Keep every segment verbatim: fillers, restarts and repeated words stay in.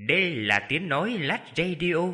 Đây là tiếng nói Lách Radio.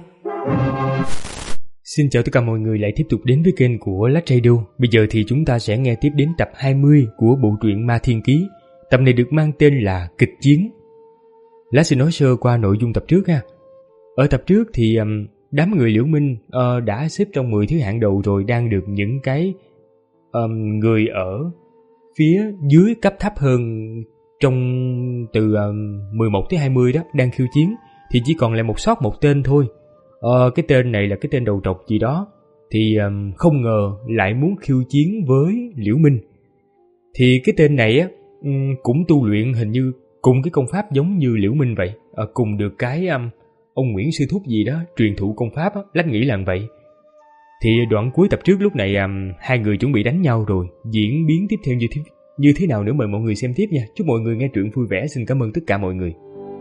Xin chào tất cả mọi người lại tiếp tục đến với kênh của Lách Radio. Bây giờ thì chúng ta sẽ nghe tiếp đến tập hai mươi của bộ truyện Ma Thiên Ký. Tập này được mang tên là Kịch Chiến. Lát xin nói sơ qua nội dung tập trước ha. Ở tập trước thì um, đám người Liễu Minh uh, đã xếp trong mười thứ hạng đầu rồi, đang được những cái um, người ở phía dưới cấp thấp hơn trong từ um, mười một tới hai mươi đó đang khiêu chiến, thì chỉ còn lại một sót một tên thôi. Ờ, cái tên này là cái tên đầu trọc gì đó, thì um, không ngờ lại muốn khiêu chiến với Liễu Minh. Thì cái tên này á um, cũng tu luyện hình như cùng cái công pháp giống như Liễu Minh vậy, à, cùng được cái um, ông Nguyễn Sư Thúc gì đó truyền thụ công pháp á, Lách nghĩ là vậy. Thì đoạn cuối tập trước lúc này um, hai người chuẩn bị đánh nhau rồi, diễn biến tiếp theo như thế, như thế nào nữa mời mọi người xem tiếp nha. Chúc mọi người nghe truyện vui vẻ, xin cảm ơn tất cả mọi người.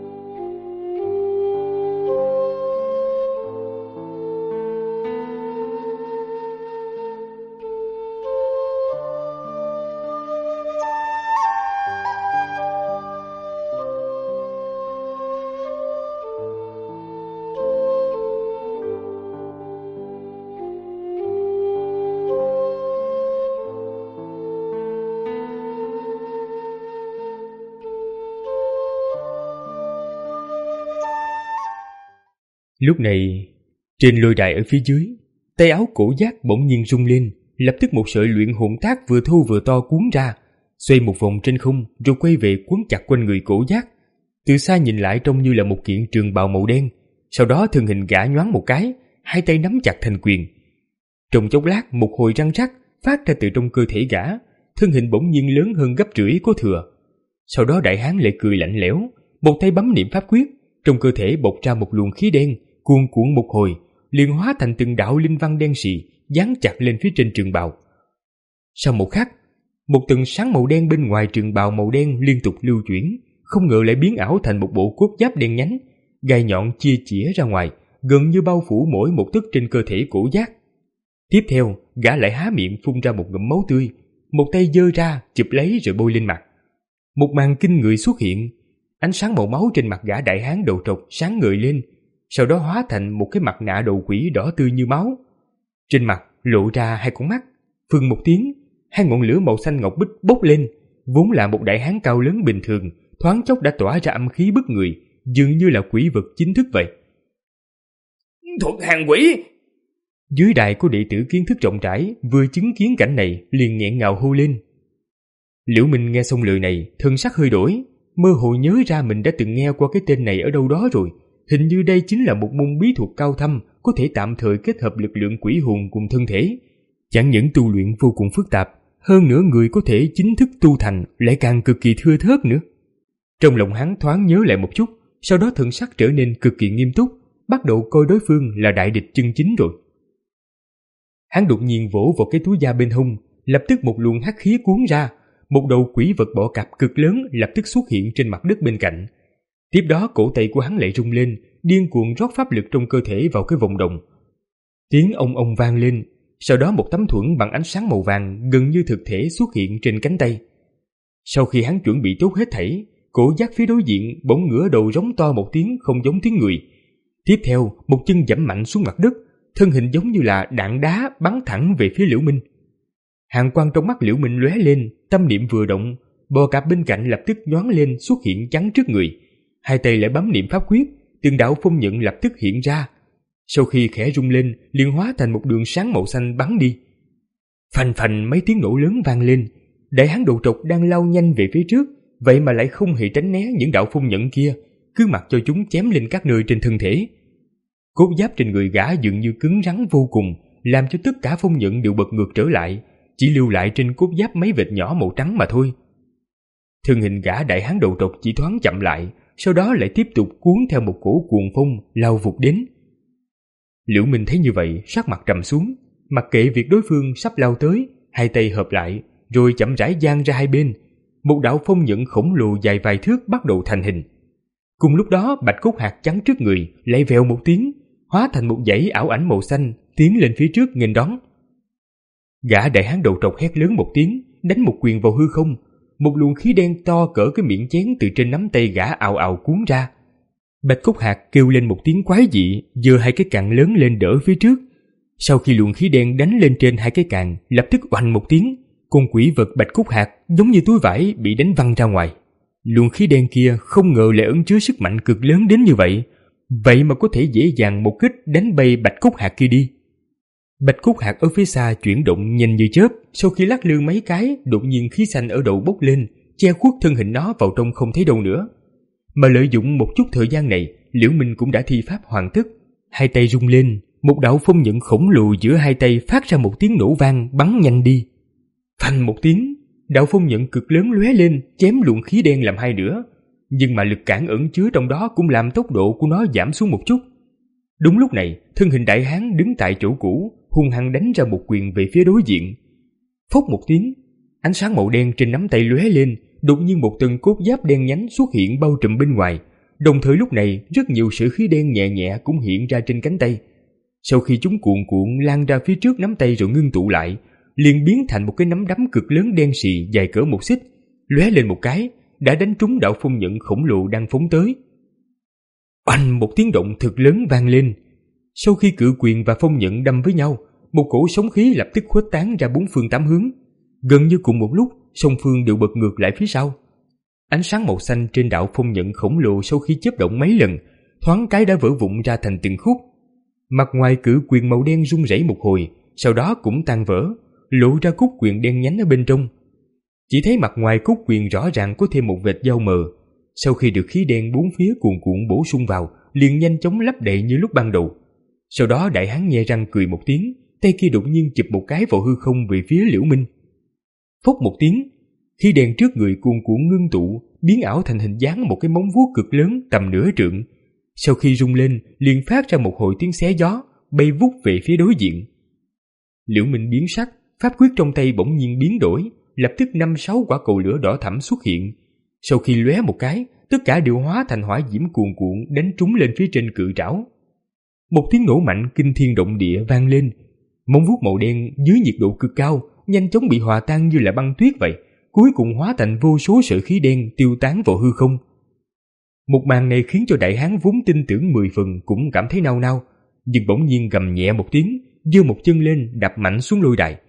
Lúc này, trên lôi đài ở phía dưới, tay áo cổ giác bỗng nhiên rung lên, lập tức một sợi luyện hồn thác vừa thô vừa to cuốn ra, xoay một vòng trên không rồi quay về quấn chặt quanh người cổ giác. Từ xa nhìn lại trông như là một kiện trường bào màu đen, sau đó thân hình gã nhoáng một cái, hai tay nắm chặt thành quyền. Trong chốc lát một hồi răng rắc phát ra từ trong cơ thể gã, thân hình bỗng nhiên lớn hơn gấp rưỡi có thừa. Sau đó đại hán lại cười lạnh lẽo, một tay bấm niệm pháp quyết, trong cơ thể bộc ra một luồng khí đen, cuồn cuộn một hồi, liền hóa thành từng đạo linh văn đen sì dán chặt lên phía trên trường bào. Sau một khắc, một tầng sáng màu đen bên ngoài trường bào màu đen liên tục lưu chuyển, không ngờ lại biến ảo thành một bộ cốt giáp đen nhánh, gai nhọn chia chĩa ra ngoài, gần như bao phủ mỗi một tấc trên cơ thể cổ giác. Tiếp theo, gã lại há miệng phun ra một ngụm máu tươi, một tay giơ ra chụp lấy rồi bôi lên mặt. Một màn kinh người xuất hiện, ánh sáng màu máu trên mặt gã đại hán đầu trọc sáng ngời lên, sau đó hóa thành một cái mặt nạ đầu quỷ đỏ tươi như máu. Trên mặt lộ ra hai con mắt, phừng một tiếng, hai ngọn lửa màu xanh ngọc bích bốc lên, vốn là một đại hán cao lớn bình thường, thoáng chốc đã tỏa ra âm khí bức người, dường như là quỷ vật chính thức vậy. Thuật hàng quỷ! Dưới đài có đệ tử kiến thức rộng rãi, vừa chứng kiến cảnh này liền nghẹn ngào hô lên. Liễu Minh nghe xong lời này, thân sắc hơi đổi, mơ hồ nhớ ra mình đã từng nghe qua cái tên này ở đâu đó rồi. Hình như đây chính là một môn bí thuật cao thâm, có thể tạm thời kết hợp lực lượng quỷ hồn cùng thân thể. Chẳng những tu luyện vô cùng phức tạp, hơn nữa người có thể chính thức tu thành lại càng cực kỳ thưa thớt nữa. Trong lòng hắn thoáng nhớ lại một chút, sau đó thần sắc trở nên cực kỳ nghiêm túc, bắt đầu coi đối phương là đại địch chân chính rồi. Hắn đột nhiên vỗ vào cái túi da bên hông, lập tức một luồng hắc khí cuốn ra, một đầu quỷ vật bọ cạp cực lớn lập tức xuất hiện trên mặt đất bên cạnh. Tiếp đó cổ tay của hắn lại rung lên, điên cuồng rót pháp lực trong cơ thể vào cái vòng đồng. Tiếng ông ông vang lên, sau đó một tấm thuẫn bằng ánh sáng màu vàng gần như thực thể xuất hiện trên cánh tay. Sau khi hắn chuẩn bị tốt hết thảy, cổ giác phía đối diện bỗng ngửa đầu rống to một tiếng không giống tiếng người. Tiếp theo, một chân giẫm mạnh xuống mặt đất, thân hình giống như là đạn đá bắn thẳng về phía Liễu Minh. Hàn quang trong mắt Liễu Minh lóe lên, tâm niệm vừa động, bò cạp bên cạnh lập tức nhoáng lên xuất hiện chắn trước người. Hai tay lại bấm niệm pháp quyết, từng đạo phong nhận lập tức hiện ra. Sau khi khẽ rung lên, liền hóa thành một đường sáng màu xanh bắn đi. Phành phành mấy tiếng nổ lớn vang lên, đại hán đầu trọc đang lao nhanh về phía trước, vậy mà lại không hề tránh né những đạo phong nhận kia, cứ mặc cho chúng chém lên các nơi trên thân thể. Cốt giáp trên người gã dường như cứng rắn vô cùng, làm cho tất cả phong nhận đều bật ngược trở lại, chỉ lưu lại trên cốt giáp mấy vệt nhỏ màu trắng mà thôi. Thân hình gã đại hán đầu trọc chỉ thoáng chậm lại, sau đó lại tiếp tục cuốn theo một cổ cuồng phong lao vụt đến. Liễu Minh thấy như vậy, sắc mặt trầm xuống, mặc kệ việc đối phương sắp lao tới, hai tay hợp lại, rồi chậm rãi dang ra hai bên. Một đạo phong nhận khổng lồ dài vài thước bắt đầu thành hình. Cùng lúc đó, bạch cốt hạt chắn trước người lại vèo một tiếng, hóa thành một dãy ảo ảnh màu xanh tiến lên phía trước nghênh đón. Gã đại hán đầu trọc hét lớn một tiếng, đánh một quyền vào hư không. Một luồng khí đen to cỡ cái miệng chén từ trên nắm tay gã ào ào cuốn ra. Bạch Cốt Hạc kêu lên một tiếng quái dị, giơ hai cái càn lớn lên đỡ phía trước. Sau khi luồng khí đen đánh lên trên hai cái càn, lập tức oanh một tiếng, con quỷ vật Bạch Cốt Hạc giống như túi vải bị đánh văng ra ngoài. Luồng khí đen kia không ngờ lại ẩn chứa sức mạnh cực lớn đến như vậy, vậy mà có thể dễ dàng một kích đánh bay Bạch Cốt Hạc kia đi. Bạch Cốt Hạc ở phía xa chuyển động nhanh như chớp, sau khi lắc lư mấy cái, đột nhiên khí xanh ở đầu bốc lên, che khuất thân hình nó vào trong không thấy đâu nữa. Mà lợi dụng một chút thời gian này, Liễu Minh cũng đã thi pháp hoàn tất. Hai tay rung lên, một đạo phong nhận khổng lồ giữa hai tay phát ra một tiếng nổ vang, bắn nhanh đi. Phanh một tiếng, đạo phong nhận cực lớn lóe lên, chém luồng khí đen làm hai nửa. Nhưng mà lực cản ẩn chứa trong đó cũng làm tốc độ của nó giảm xuống một chút. Đúng lúc này, thân hình đại hán đứng tại chỗ cũ, hung hăng đánh ra một quyền về phía đối diện. Phốc một tiếng, ánh sáng màu đen trên nắm tay lóe lên, đột nhiên một tầng cốt giáp đen nhánh xuất hiện bao trùm bên ngoài. Đồng thời lúc này, rất nhiều sợi khí đen nhẹ nhẹ cũng hiện ra trên cánh tay. Sau khi chúng cuộn cuộn lan ra phía trước nắm tay rồi ngưng tụ lại, liền biến thành một cái nắm đấm cực lớn đen xì dài cỡ một xích, lóe lên một cái, đã đánh trúng đạo phong nhận khổng lồ đang phóng tới. Oanh một tiếng động thực lớn vang lên. Sau khi cự quyền và phong nhận đâm với nhau, một cổ sóng khí lập tức khuếch tán ra bốn phương tám hướng. Gần như cùng một lúc, song phương đều bật ngược lại phía sau. Ánh sáng màu xanh trên đạo phong nhận khổng lồ sau khi chớp động mấy lần, thoáng cái đã vỡ vụn ra thành từng khúc. Mặt ngoài cự quyền màu đen rung rẩy một hồi, sau đó cũng tan vỡ, lộ ra cốt quyền đen nhánh ở bên trong. Chỉ thấy mặt ngoài cốt quyền rõ ràng có thêm một vệt dao mờ. Sau khi được khí đen bốn phía cuồn cuộn bổ sung vào, liền nhanh chóng lấp đầy như lúc ban đầu. Sau đó đại hán nhe răng cười một tiếng, tay kia đột nhiên chụp một cái vào hư không về phía Liễu Minh. Phốc một tiếng, khí đen trước người cuồn cuộn ngưng tụ, biến ảo thành hình dáng một cái móng vuốt cực lớn tầm nửa trượng. Sau khi rung lên, liền phát ra một hồi tiếng xé gió, bay vút về phía đối diện. Liễu Minh biến sắc, pháp quyết trong tay bỗng nhiên biến đổi, lập tức năm sáu quả cầu lửa đỏ thẫm xuất hiện. Sau khi lóe một cái, tất cả đều hóa thành hỏa diễm cuồn cuộn đánh trúng lên phía trên cự trảo. Một tiếng nổ mạnh kinh thiên động địa vang lên. Móng vuốt màu đen dưới nhiệt độ cực cao nhanh chóng bị hòa tan như là băng tuyết vậy, cuối cùng hóa thành vô số sợi khí đen tiêu tán vào hư không. Một màn này khiến cho đại hán vốn tin tưởng mười phần cũng cảm thấy nao nao, nhưng bỗng nhiên gầm nhẹ một tiếng, giơ một chân lên đạp mạnh xuống lôi đài.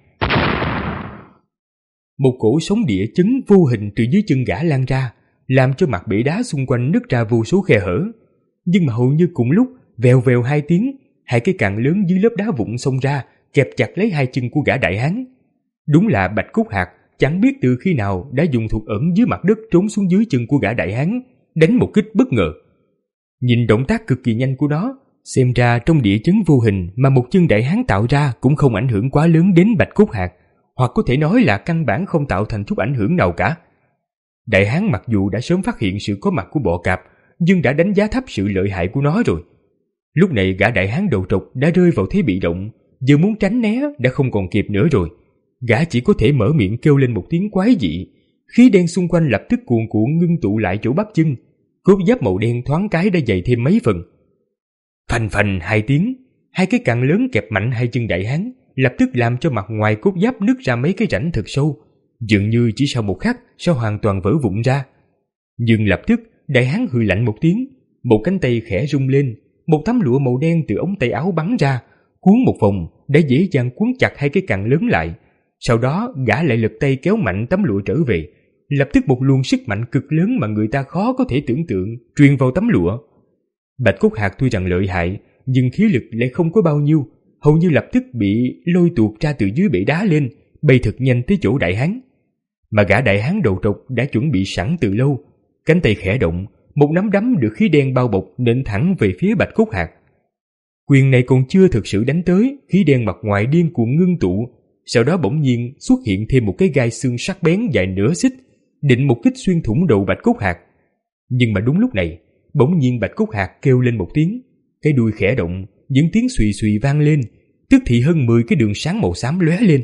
Một cổ sóng địa chấn vô hình từ dưới chân gã lan ra, làm cho mặt bể đá xung quanh nứt ra vô số khe hở. Nhưng mà hầu như cùng lúc, vèo vèo hai tiếng, hai cái càn lớn dưới lớp đá vụn xông ra, kẹp chặt lấy hai chân của gã đại hán. Đúng là Bạch Cốt Hạc chẳng biết từ khi nào đã dùng thuật ẩn dưới mặt đất trốn xuống dưới chân của gã đại hán, đánh một kích bất ngờ. Nhìn động tác cực kỳ nhanh của nó, xem ra trong địa chấn vô hình mà một chân đại hán tạo ra cũng không ảnh hưởng quá lớn đến Bạch Cốt Hạc, hoặc có thể nói là căn bản không tạo thành chút ảnh hưởng nào cả. Đại hán mặc dù đã sớm phát hiện sự có mặt của bọ cạp, nhưng đã đánh giá thấp sự lợi hại của nó rồi. Lúc này gã đại hán đầu trọc đã rơi vào thế bị động, giờ muốn tránh né đã không còn kịp nữa rồi. Gã chỉ có thể mở miệng kêu lên một tiếng quái dị, khí đen xung quanh lập tức cuồn cuộn ngưng tụ lại chỗ bắp chân, cốt giáp màu đen thoáng cái đã dày thêm mấy phần. Phành phành hai tiếng, hai cái càn lớn kẹp mạnh hai chân đại hán, lập tức làm cho mặt ngoài cốt giáp nứt ra mấy cái rãnh thật sâu, dường như chỉ sau một khắc sẽ hoàn toàn vỡ vụn ra. Nhưng lập tức đại hán hừ lạnh một tiếng, một cánh tay khẽ rung lên, một tấm lụa màu đen từ ống tay áo bắn ra, cuốn một vòng để dễ dàng cuốn chặt hai cái càn lớn lại. Sau đó gã lại lực tay kéo mạnh tấm lụa trở về, lập tức một luồng sức mạnh cực lớn mà người ta khó có thể tưởng tượng truyền vào tấm lụa. Bạch Cốt Hạc tuy rằng lợi hại, nhưng khí lực lại không có bao nhiêu, hầu như lập tức bị lôi tuột ra từ dưới bể đá lên, bay thật nhanh tới chỗ đại hán. Mà gã đại hán đầu trọc đã chuẩn bị sẵn từ lâu, cánh tay khẽ động, một nắm đấm được khí đen bao bọc nện thẳng về phía Bạch Cốt Hạc. Quyền này còn chưa thực sự đánh tới, khí đen mặt ngoài điên cuồng ngưng tụ, sau đó bỗng nhiên xuất hiện thêm một cái gai xương sắc bén dài nửa xích, định một kích xuyên thủng đầu Bạch Cốt Hạc. Nhưng mà đúng lúc này, bỗng nhiên Bạch Cốt Hạc kêu lên một tiếng, cái đuôi khẽ động, những tiếng xùy xùy vang lên, tức thì hơn mười cái đường sáng màu xám lóe lên.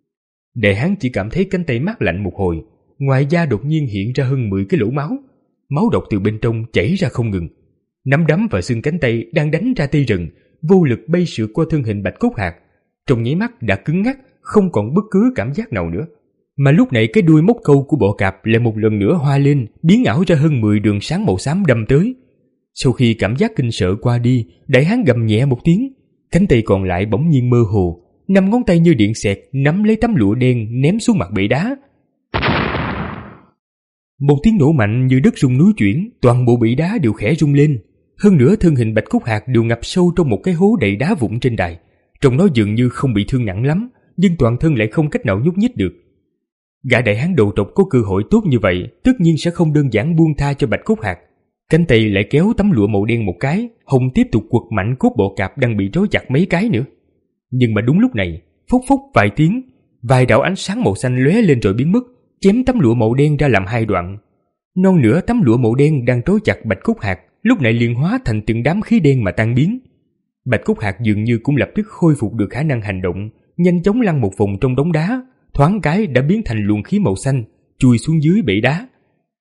Đại hán chỉ cảm thấy cánh tay mát lạnh một hồi, ngoài da đột nhiên hiện ra hơn mười cái lỗ máu, máu độc từ bên trong chảy ra không ngừng. Nắm đấm và xương cánh tay đang đánh ra tê rần, vô lực bay sượt qua thân hình Bạch Cốt Hạc, trong nháy mắt đã cứng ngắc, không còn bất cứ cảm giác nào nữa. Mà lúc này cái đuôi móc câu của bọ cạp lại một lần nữa hoa lên, biến ảo ra hơn mười đường sáng màu xám đâm tới. Sau khi cảm giác kinh sợ qua đi, đại hán gầm nhẹ một tiếng, cánh tay còn lại bỗng nhiên mơ hồ, năm ngón tay như điện xẹt nắm lấy tấm lụa đen ném xuống mặt bệ đá. Một tiếng nổ mạnh như đất rung núi chuyển, toàn bộ bệ đá đều khẽ rung lên. Hơn nữa thân hình Bạch Cốt Hạc đều ngập sâu trong một cái hố đầy đá vụn trên đài. Trông nó dường như không bị thương nặng lắm, nhưng toàn thân lại không cách nào nhúc nhích được. Gã đại hán đầu trọc có cơ hội tốt như vậy, tất nhiên sẽ không đơn giản buông tha cho Bạch Cốt Hạc. Cánh tay lại kéo tấm lụa màu đen một cái, Hùng tiếp tục quật mạnh cốt bọ cạp đang bị trói chặt mấy cái nữa. Nhưng mà đúng lúc này, phốc phốc vài tiếng, vài đạo ánh sáng màu xanh lóe lên rồi biến mất, chém tấm lụa màu đen ra làm hai đoạn. Non nửa tấm lụa màu đen đang trói chặt Bạch Cốt Hạc lúc này liền hóa thành từng đám khí đen mà tan biến. Bạch Cốt Hạc dường như cũng lập tức khôi phục được khả năng hành động, nhanh chóng lăn một vòng trong đống đá, thoáng cái đã biến thành luồng khí màu xanh, chui xuống dưới bể đá.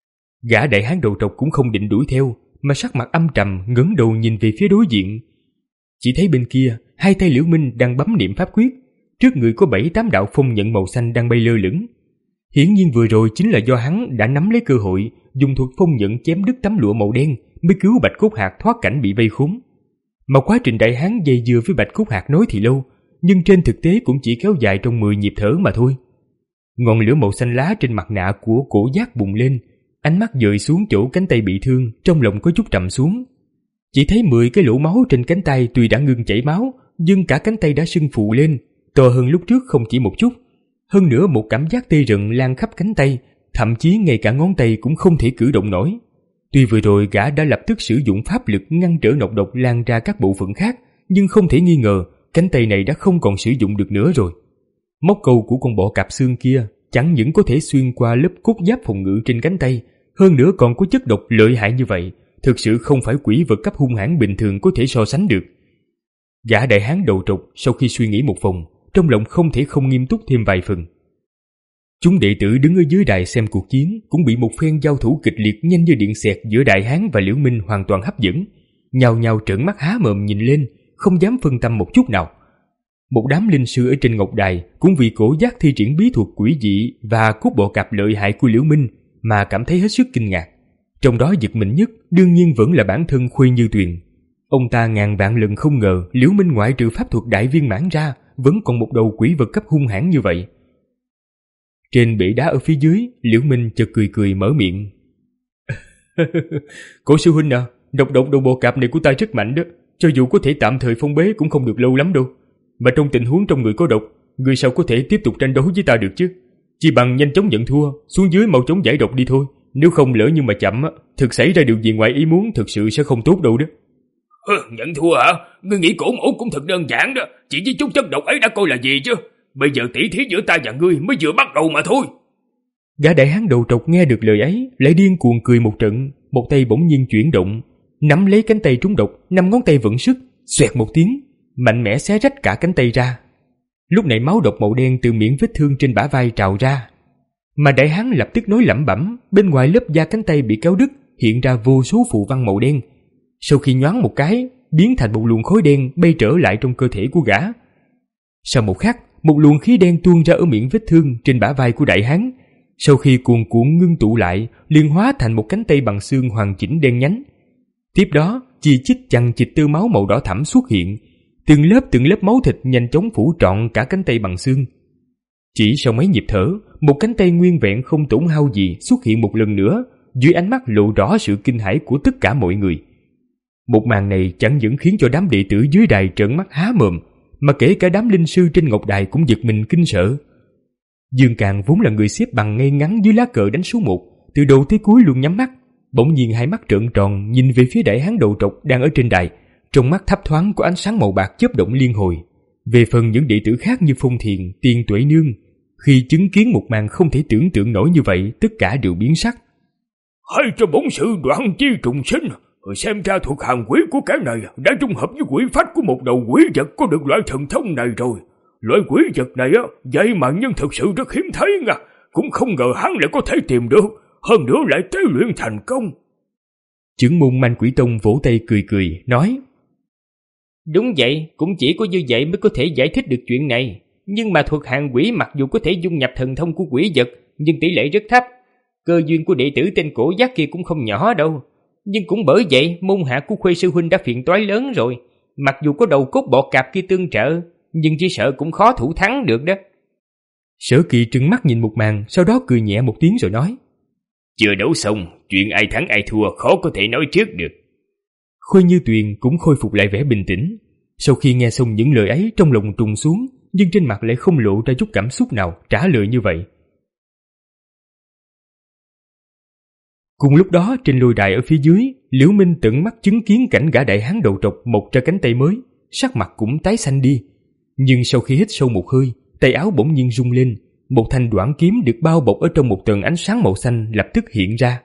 Gã đại hán đầu trọc cũng không định đuổi theo, mà sắc mặt âm trầm ngẩng đầu nhìn về phía đối diện. Chỉ thấy bên kia, hai tay Liễu Minh đang bấm niệm pháp quyết, trước người có bảy tám đạo phong nhận màu xanh đang bay lơ lửng. Hiển nhiên vừa rồi chính là do hắn đã nắm lấy cơ hội, dùng thuật phong nhận chém đứt tấm lụa màu đen mới cứu Bạch Cốt Hạc thoát cảnh bị vây khốn. Mà quá trình đại hán dây dưa với Bạch Cốt Hạc nói thì lâu, nhưng trên thực tế cũng chỉ kéo dài trong mười nhịp thở mà thôi. Ngọn lửa màu xanh lá trên mặt nạ của cổ giác bùng lên, ánh mắt dời xuống chỗ cánh tay bị thương, trong lòng có chút trầm xuống. Chỉ thấy mười cái lỗ máu trên cánh tay tuy đã ngừng chảy máu, nhưng cả cánh tay đã sưng phù lên, to hơn lúc trước không chỉ một chút. Hơn nữa một cảm giác tê rần lan khắp cánh tay, thậm chí ngay cả ngón tay cũng không thể cử động nổi. Tuy vừa rồi gã đã lập tức sử dụng pháp lực ngăn trở nọc độc lan ra các bộ phận khác, nhưng không thể nghi ngờ cánh tay này đã không còn sử dụng được nữa rồi. Móc câu của con bọ cạp xương kia chẳng những có thể xuyên qua lớp cốt giáp phòng ngự trên cánh tay, hơn nữa còn có chất độc lợi hại như vậy, thực sự không phải quỷ vật cấp hung hãn bình thường có thể so sánh được. Gã đại hán đầu trọc sau khi suy nghĩ một vòng, trong lòng không thể không nghiêm túc thêm vài phần. Chúng đệ tử đứng ở dưới đài xem cuộc chiến cũng bị một phen giao thủ kịch liệt nhanh như điện xẹt giữa đại hán và Liễu Minh hoàn toàn hấp dẫn, nhao nhao trợn mắt há mồm nhìn lên, không dám phân tâm một chút nào. Một đám linh sư ở trên ngọc đài cũng vì cổ giác thi triển bí thuật quỷ dị và cốt bọ cạp lợi hại của Liễu Minh mà cảm thấy hết sức kinh ngạc. Trong đó giật mình nhất đương nhiên vẫn là bản thân Khuê Như Tuyền. Ông ta ngàn vạn lần không ngờ Liễu Minh ngoại trừ pháp thuật đại viên mãn ra vẫn còn một đầu quỷ vật cấp hung hãn như vậy. Trên bể đá ở phía dưới, Liễu Minh chợt cười cười mở miệng. Cổ sư huynh à, độc độc đầu bọ cạp này của ta rất mạnh đó, cho dù có thể tạm thời phong bế cũng không được lâu lắm đâu. Mà trong tình huống trong người có độc, người sao có thể tiếp tục tranh đấu với ta được chứ? Chỉ bằng nhanh chóng nhận thua, xuống dưới mau chóng giải độc đi thôi. Nếu không lỡ như mà chậm, thực xảy ra điều gì ngoài ý muốn thực sự sẽ không tốt đâu đó. Hừ, nhận thua hả? Ngươi nghĩ cổ mẫu cũng thật đơn giản đó, chỉ với chút chất độc ấy đã coi là gì chứ? Bây giờ tỷ thí giữa ta và ngươi mới vừa bắt đầu mà thôi. Gã đại hán đầu trọc nghe được lời ấy, lại điên cuồng cười một trận, một tay bỗng nhiên chuyển động, nắm lấy cánh tay trúng độc, năm ngón tay vận sức, xoẹt một tiếng, mạnh mẽ xé rách cả cánh tay ra. Lúc này máu độc màu đen từ miệng vết thương trên bả vai trào ra, mà đại hán lập tức nói lẩm bẩm, bên ngoài lớp da cánh tay bị kéo đứt hiện ra vô số phù văn màu đen. Sau khi nhoáng một cái, biến thành một luồng khói đen bay trở lại trong cơ thể của gã. Sau một khắc, một luồng khí đen tuôn ra ở miệng vết thương trên bả vai của đại hán. Sau khi cuồn cuộn ngưng tụ lại, liền hóa thành một cánh tay bằng xương hoàn chỉnh đen nhánh. Tiếp đó, chi chít chằng chịt tơ máu màu đỏ thẫm xuất hiện, từng lớp từng lớp máu thịt nhanh chóng phủ trọn cả cánh tay bằng xương. Chỉ sau mấy nhịp thở, một cánh tay nguyên vẹn không tổn hao gì xuất hiện một lần nữa, dưới ánh mắt lộ rõ sự kinh hãi của tất cả mọi người. Một màn này chẳng những khiến cho đám đệ tử dưới đài trợn mắt há mồm, mà kể cả đám linh sư trên ngọc đài cũng giật mình kinh sợ. Dương Càn vốn là người xếp bằng ngay ngắn dưới lá cờ đánh số một, từ đầu tới cuối luôn nhắm mắt, bỗng nhiên hai mắt trợn tròn nhìn về phía đại hán đầu trọc đang ở trên đài, trong mắt thấp thoáng có ánh sáng màu bạc chớp động liên hồi. Về phần những đệ tử khác như Phong Thiền, Tiên Tuệ Nương, khi chứng kiến một màn không thể tưởng tượng nổi như vậy, tất cả đều biến sắc. Hay cho bổn sự đoạn chi trùng sinh, xem ra thuộc hàng quỷ của kẻ này đã trung hợp với quỷ phách của một đầu quỷ vật có được loại thần thông này rồi. Loại quỷ vật này á, vậy mà nhân thực sự rất hiếm thấy nha, cũng không ngờ hắn lại có thể tìm được, hơn nữa lại tế luyện thành công. Trưởng môn Manh Quỷ Tông vỗ tay cười cười, nói: Đúng vậy, cũng chỉ có như vậy mới có thể giải thích được chuyện này. Nhưng mà thuật hàng quỷ mặc dù có thể dung nhập thần thông của quỷ vật, nhưng tỷ lệ rất thấp. Cơ duyên của đệ tử tên cổ giác kia cũng không nhỏ đâu. Nhưng cũng bởi vậy môn hạ của Khuê sư huynh đã phiền toái lớn rồi. Mặc dù có đầu cốt bọ cạp kia tương trợ, nhưng chỉ sợ cũng khó thủ thắng được đó. Sở Kỳ trừng mắt nhìn một màn, sau đó cười nhẹ một tiếng rồi nói: Chưa đấu xong, chuyện ai thắng ai thua khó có thể nói trước được. Khuê Như Tuyền cũng khôi phục lại vẻ bình tĩnh. Sau khi nghe xong những lời ấy, trong lòng trùng xuống, nhưng trên mặt lại không lộ ra chút cảm xúc nào trả lời như vậy. Cùng lúc đó, trên lôi đài ở phía dưới, Liễu Minh tận mắt chứng kiến cảnh gã đại hán đầu trọc mọc ra cánh tay mới, sắc mặt cũng tái xanh đi. Nhưng sau khi hít sâu một hơi, tay áo bỗng nhiên rung lên, một thanh đoản kiếm được bao bọc ở trong một tầng ánh sáng màu xanh lập tức hiện ra.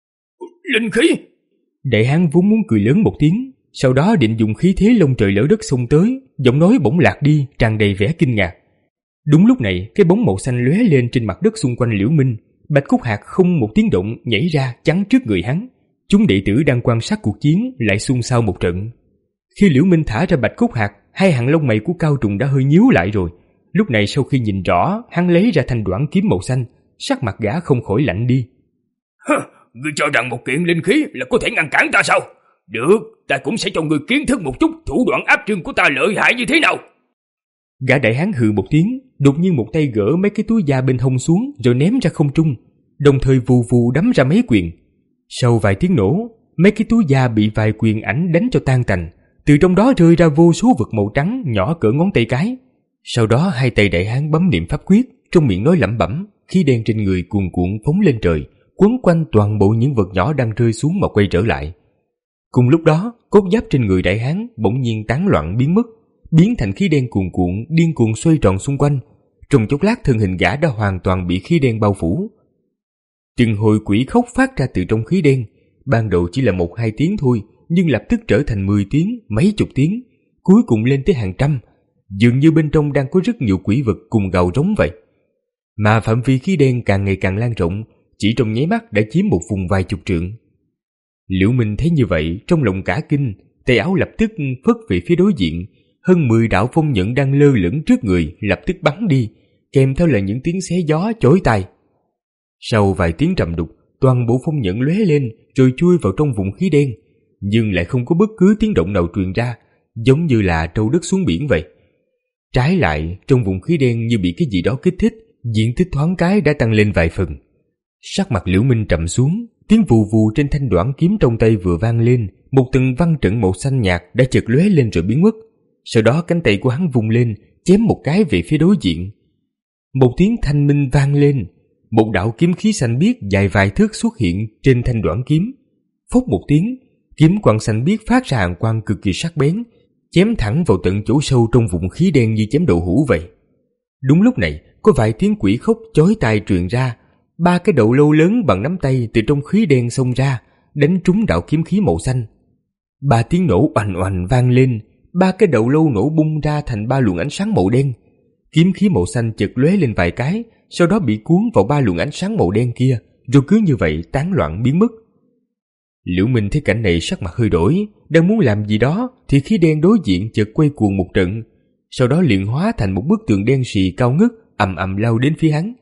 Linh khí! Đại hán vốn muốn cười lớn một tiếng, sau đó định dùng khí thế lông trời lỡ đất xông tới, giọng nói bỗng lạc đi, tràn đầy vẻ kinh ngạc. Đúng lúc này, cái bóng màu xanh lóe lên trên mặt đất xung quanh Liễu Minh. Bạch Cúc Hạc không một tiếng động nhảy ra chắn trước người hắn. Chúng đệ tử đang quan sát cuộc chiến lại xôn xao một trận. Khi Liễu Minh thả ra Bạch Cúc Hạc, hai hàng lông mày của Cao Trùng đã hơi nhíu lại rồi. Lúc này sau khi nhìn rõ, hắn lấy ra thanh đoản kiếm màu xanh, sắc mặt gã không khỏi lạnh đi. Hơ, ngươi cho rằng một kiện linh khí là có thể ngăn cản ta sao? Được, ta cũng sẽ cho ngươi kiến thức một chút thủ đoạn áp trương của ta lợi hại như thế nào. Gã đại hán hừ một tiếng, đột nhiên một tay gỡ mấy cái túi da bên hông xuống rồi ném ra không trung, đồng thời vù vù đấm ra mấy quyền. Sau vài tiếng nổ, mấy cái túi da bị vài quyền ảnh đánh cho tan tành, từ trong đó rơi ra vô số vật màu trắng nhỏ cỡ ngón tay cái. Sau đó hai tay đại hán bấm niệm pháp quyết, trong miệng nói lẩm bẩm, khí đen trên người cuồn cuộn phóng lên trời, quấn quanh toàn bộ những vật nhỏ đang rơi xuống mà quay trở lại. Cùng lúc đó, cốt giáp trên người đại hán bỗng nhiên tán loạn biến mất, biến thành khí đen cuồn cuộn điên cuồng xoay tròn xung quanh. Trong chốc lát thân hình gã đã hoàn toàn bị khí đen bao phủ. Từng hồi quỷ khóc phát ra từ trong khí đen, ban đầu chỉ là một hai tiếng thôi, nhưng lập tức trở thành mười tiếng, mấy chục tiếng, cuối cùng lên tới hàng trăm, dường như bên trong đang có rất nhiều quỷ vật cùng gào rống vậy. Mà phạm vi khí đen càng ngày càng lan rộng, chỉ trong nháy mắt đã chiếm một vùng vài chục trượng. Liễu Minh thấy như vậy, trong lòng cả kinh, tay áo lập tức phất về phía đối diện, hơn mười đạo phong nhẫn đang lơ lửng trước người lập tức bắn đi, kèm theo là những tiếng xé gió chói tai. Sau vài tiếng trầm đục, toàn bộ phong nhẫn lóe lên rồi chui vào trong vùng khí đen, nhưng lại không có bất cứ tiếng động nào truyền ra, giống như là trâu đất xuống biển vậy. Trái lại, trong vùng khí đen như bị cái gì đó kích thích, diện tích thoáng cái đã tăng lên vài phần. Sắc mặt Liễu Minh trầm xuống, tiếng vù vù trên thanh đoản kiếm trong tay vừa vang lên, một từng văn trận màu xanh nhạt đã chợt lóe lên rồi biến mất. Sau đó cánh tay của hắn vung lên, chém một cái về phía đối diện. Một tiếng thanh minh vang lên, một đạo kiếm khí xanh biếc dài vài thước xuất hiện trên thanh đoản kiếm. Phốc một tiếng, kiếm quang xanh biếc phát ra hàn quang cực kỳ sắc bén, chém thẳng vào tận chỗ sâu trong vùng khí đen như chém đậu hũ vậy. Đúng lúc này, có vài tiếng quỷ khóc chói tai truyền ra, ba cái đầu lâu lớn bằng nắm tay từ trong khí đen xông ra, đánh trúng đạo kiếm khí màu xanh. Ba tiếng nổ oành oành vang lên, ba cái đầu lâu nổ bung ra thành ba luồng ánh sáng màu đen. Kiếm khí màu xanh chợt lóe lên vài cái, sau đó bị cuốn vào ba luồng ánh sáng màu đen kia, rồi cứ như vậy tán loạn biến mất. Liễu Minh thấy cảnh này sắc mặt hơi đổi, đang muốn làm gì đó thì khí đen đối diện chợt quay cuồng một trận, sau đó liền hóa thành một bức tường đen sì cao ngất, ầm ầm lao đến phía hắn.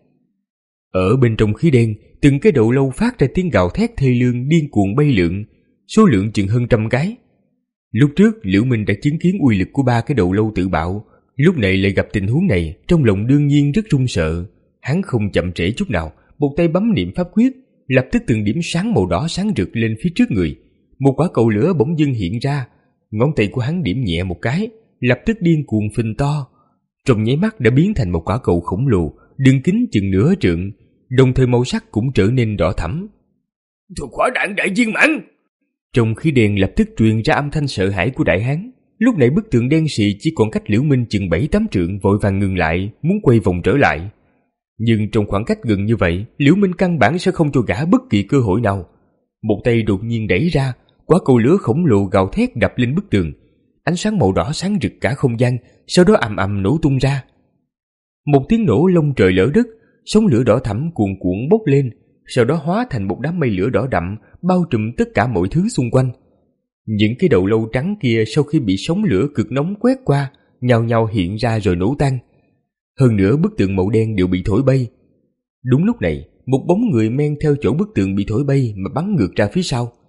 Ở bên trong khí đen, từng cái đầu lâu phát ra tiếng gào thét thê lương điên cuồng bay lượn, số lượng chừng hơn trăm cái. Lúc trước Liễu Minh đã chứng kiến uy lực của ba cái đầu lâu tự bạo, lúc này lại gặp tình huống này, trong lòng đương nhiên rất run sợ. Hắn không chậm trễ chút nào, một tay bấm niệm pháp quyết, lập tức từng điểm sáng màu đỏ sáng rực lên phía trước người. Một quả cầu lửa bỗng dưng hiện ra, ngón tay của hắn điểm nhẹ một cái, lập tức điên cuồng phình to, trong nháy mắt đã biến thành một quả cầu khổng lồ, đường kính chừng nửa trượng, đồng thời màu sắc cũng trở nên đỏ thẫm. Thuộc hỏa đạn đại viên mãn! Trong khí đen lập tức truyền ra âm thanh sợ hãi của đại hán. Lúc này bức tường đen sì chỉ còn cách Liễu Minh chừng bảy tám trượng, vội vàng ngừng lại, muốn quay vòng trở lại. Nhưng trong khoảng cách gần như vậy, Liễu Minh căn bản sẽ không cho gã bất kỳ cơ hội nào. Một tay đột nhiên đẩy ra, quả cầu lửa khổng lồ gào thét đập lên bức tường. Ánh sáng màu đỏ sáng rực cả không gian, sau đó ầm ầm nổ tung ra. Một tiếng nổ lông trời lở đất, sóng lửa đỏ thẫm cuồn cuộn bốc lên, sau đó hóa thành một đám mây lửa đỏ đậm, bao trùm tất cả mọi thứ xung quanh. Những cái đầu lâu trắng kia sau khi bị sóng lửa cực nóng quét qua, nhao nhao hiện ra rồi nổ tan. Hơn nữa bức tường màu đen đều bị thổi bay. Đúng lúc này, một bóng người men theo chỗ bức tường bị thổi bay mà bắn ngược ra phía sau.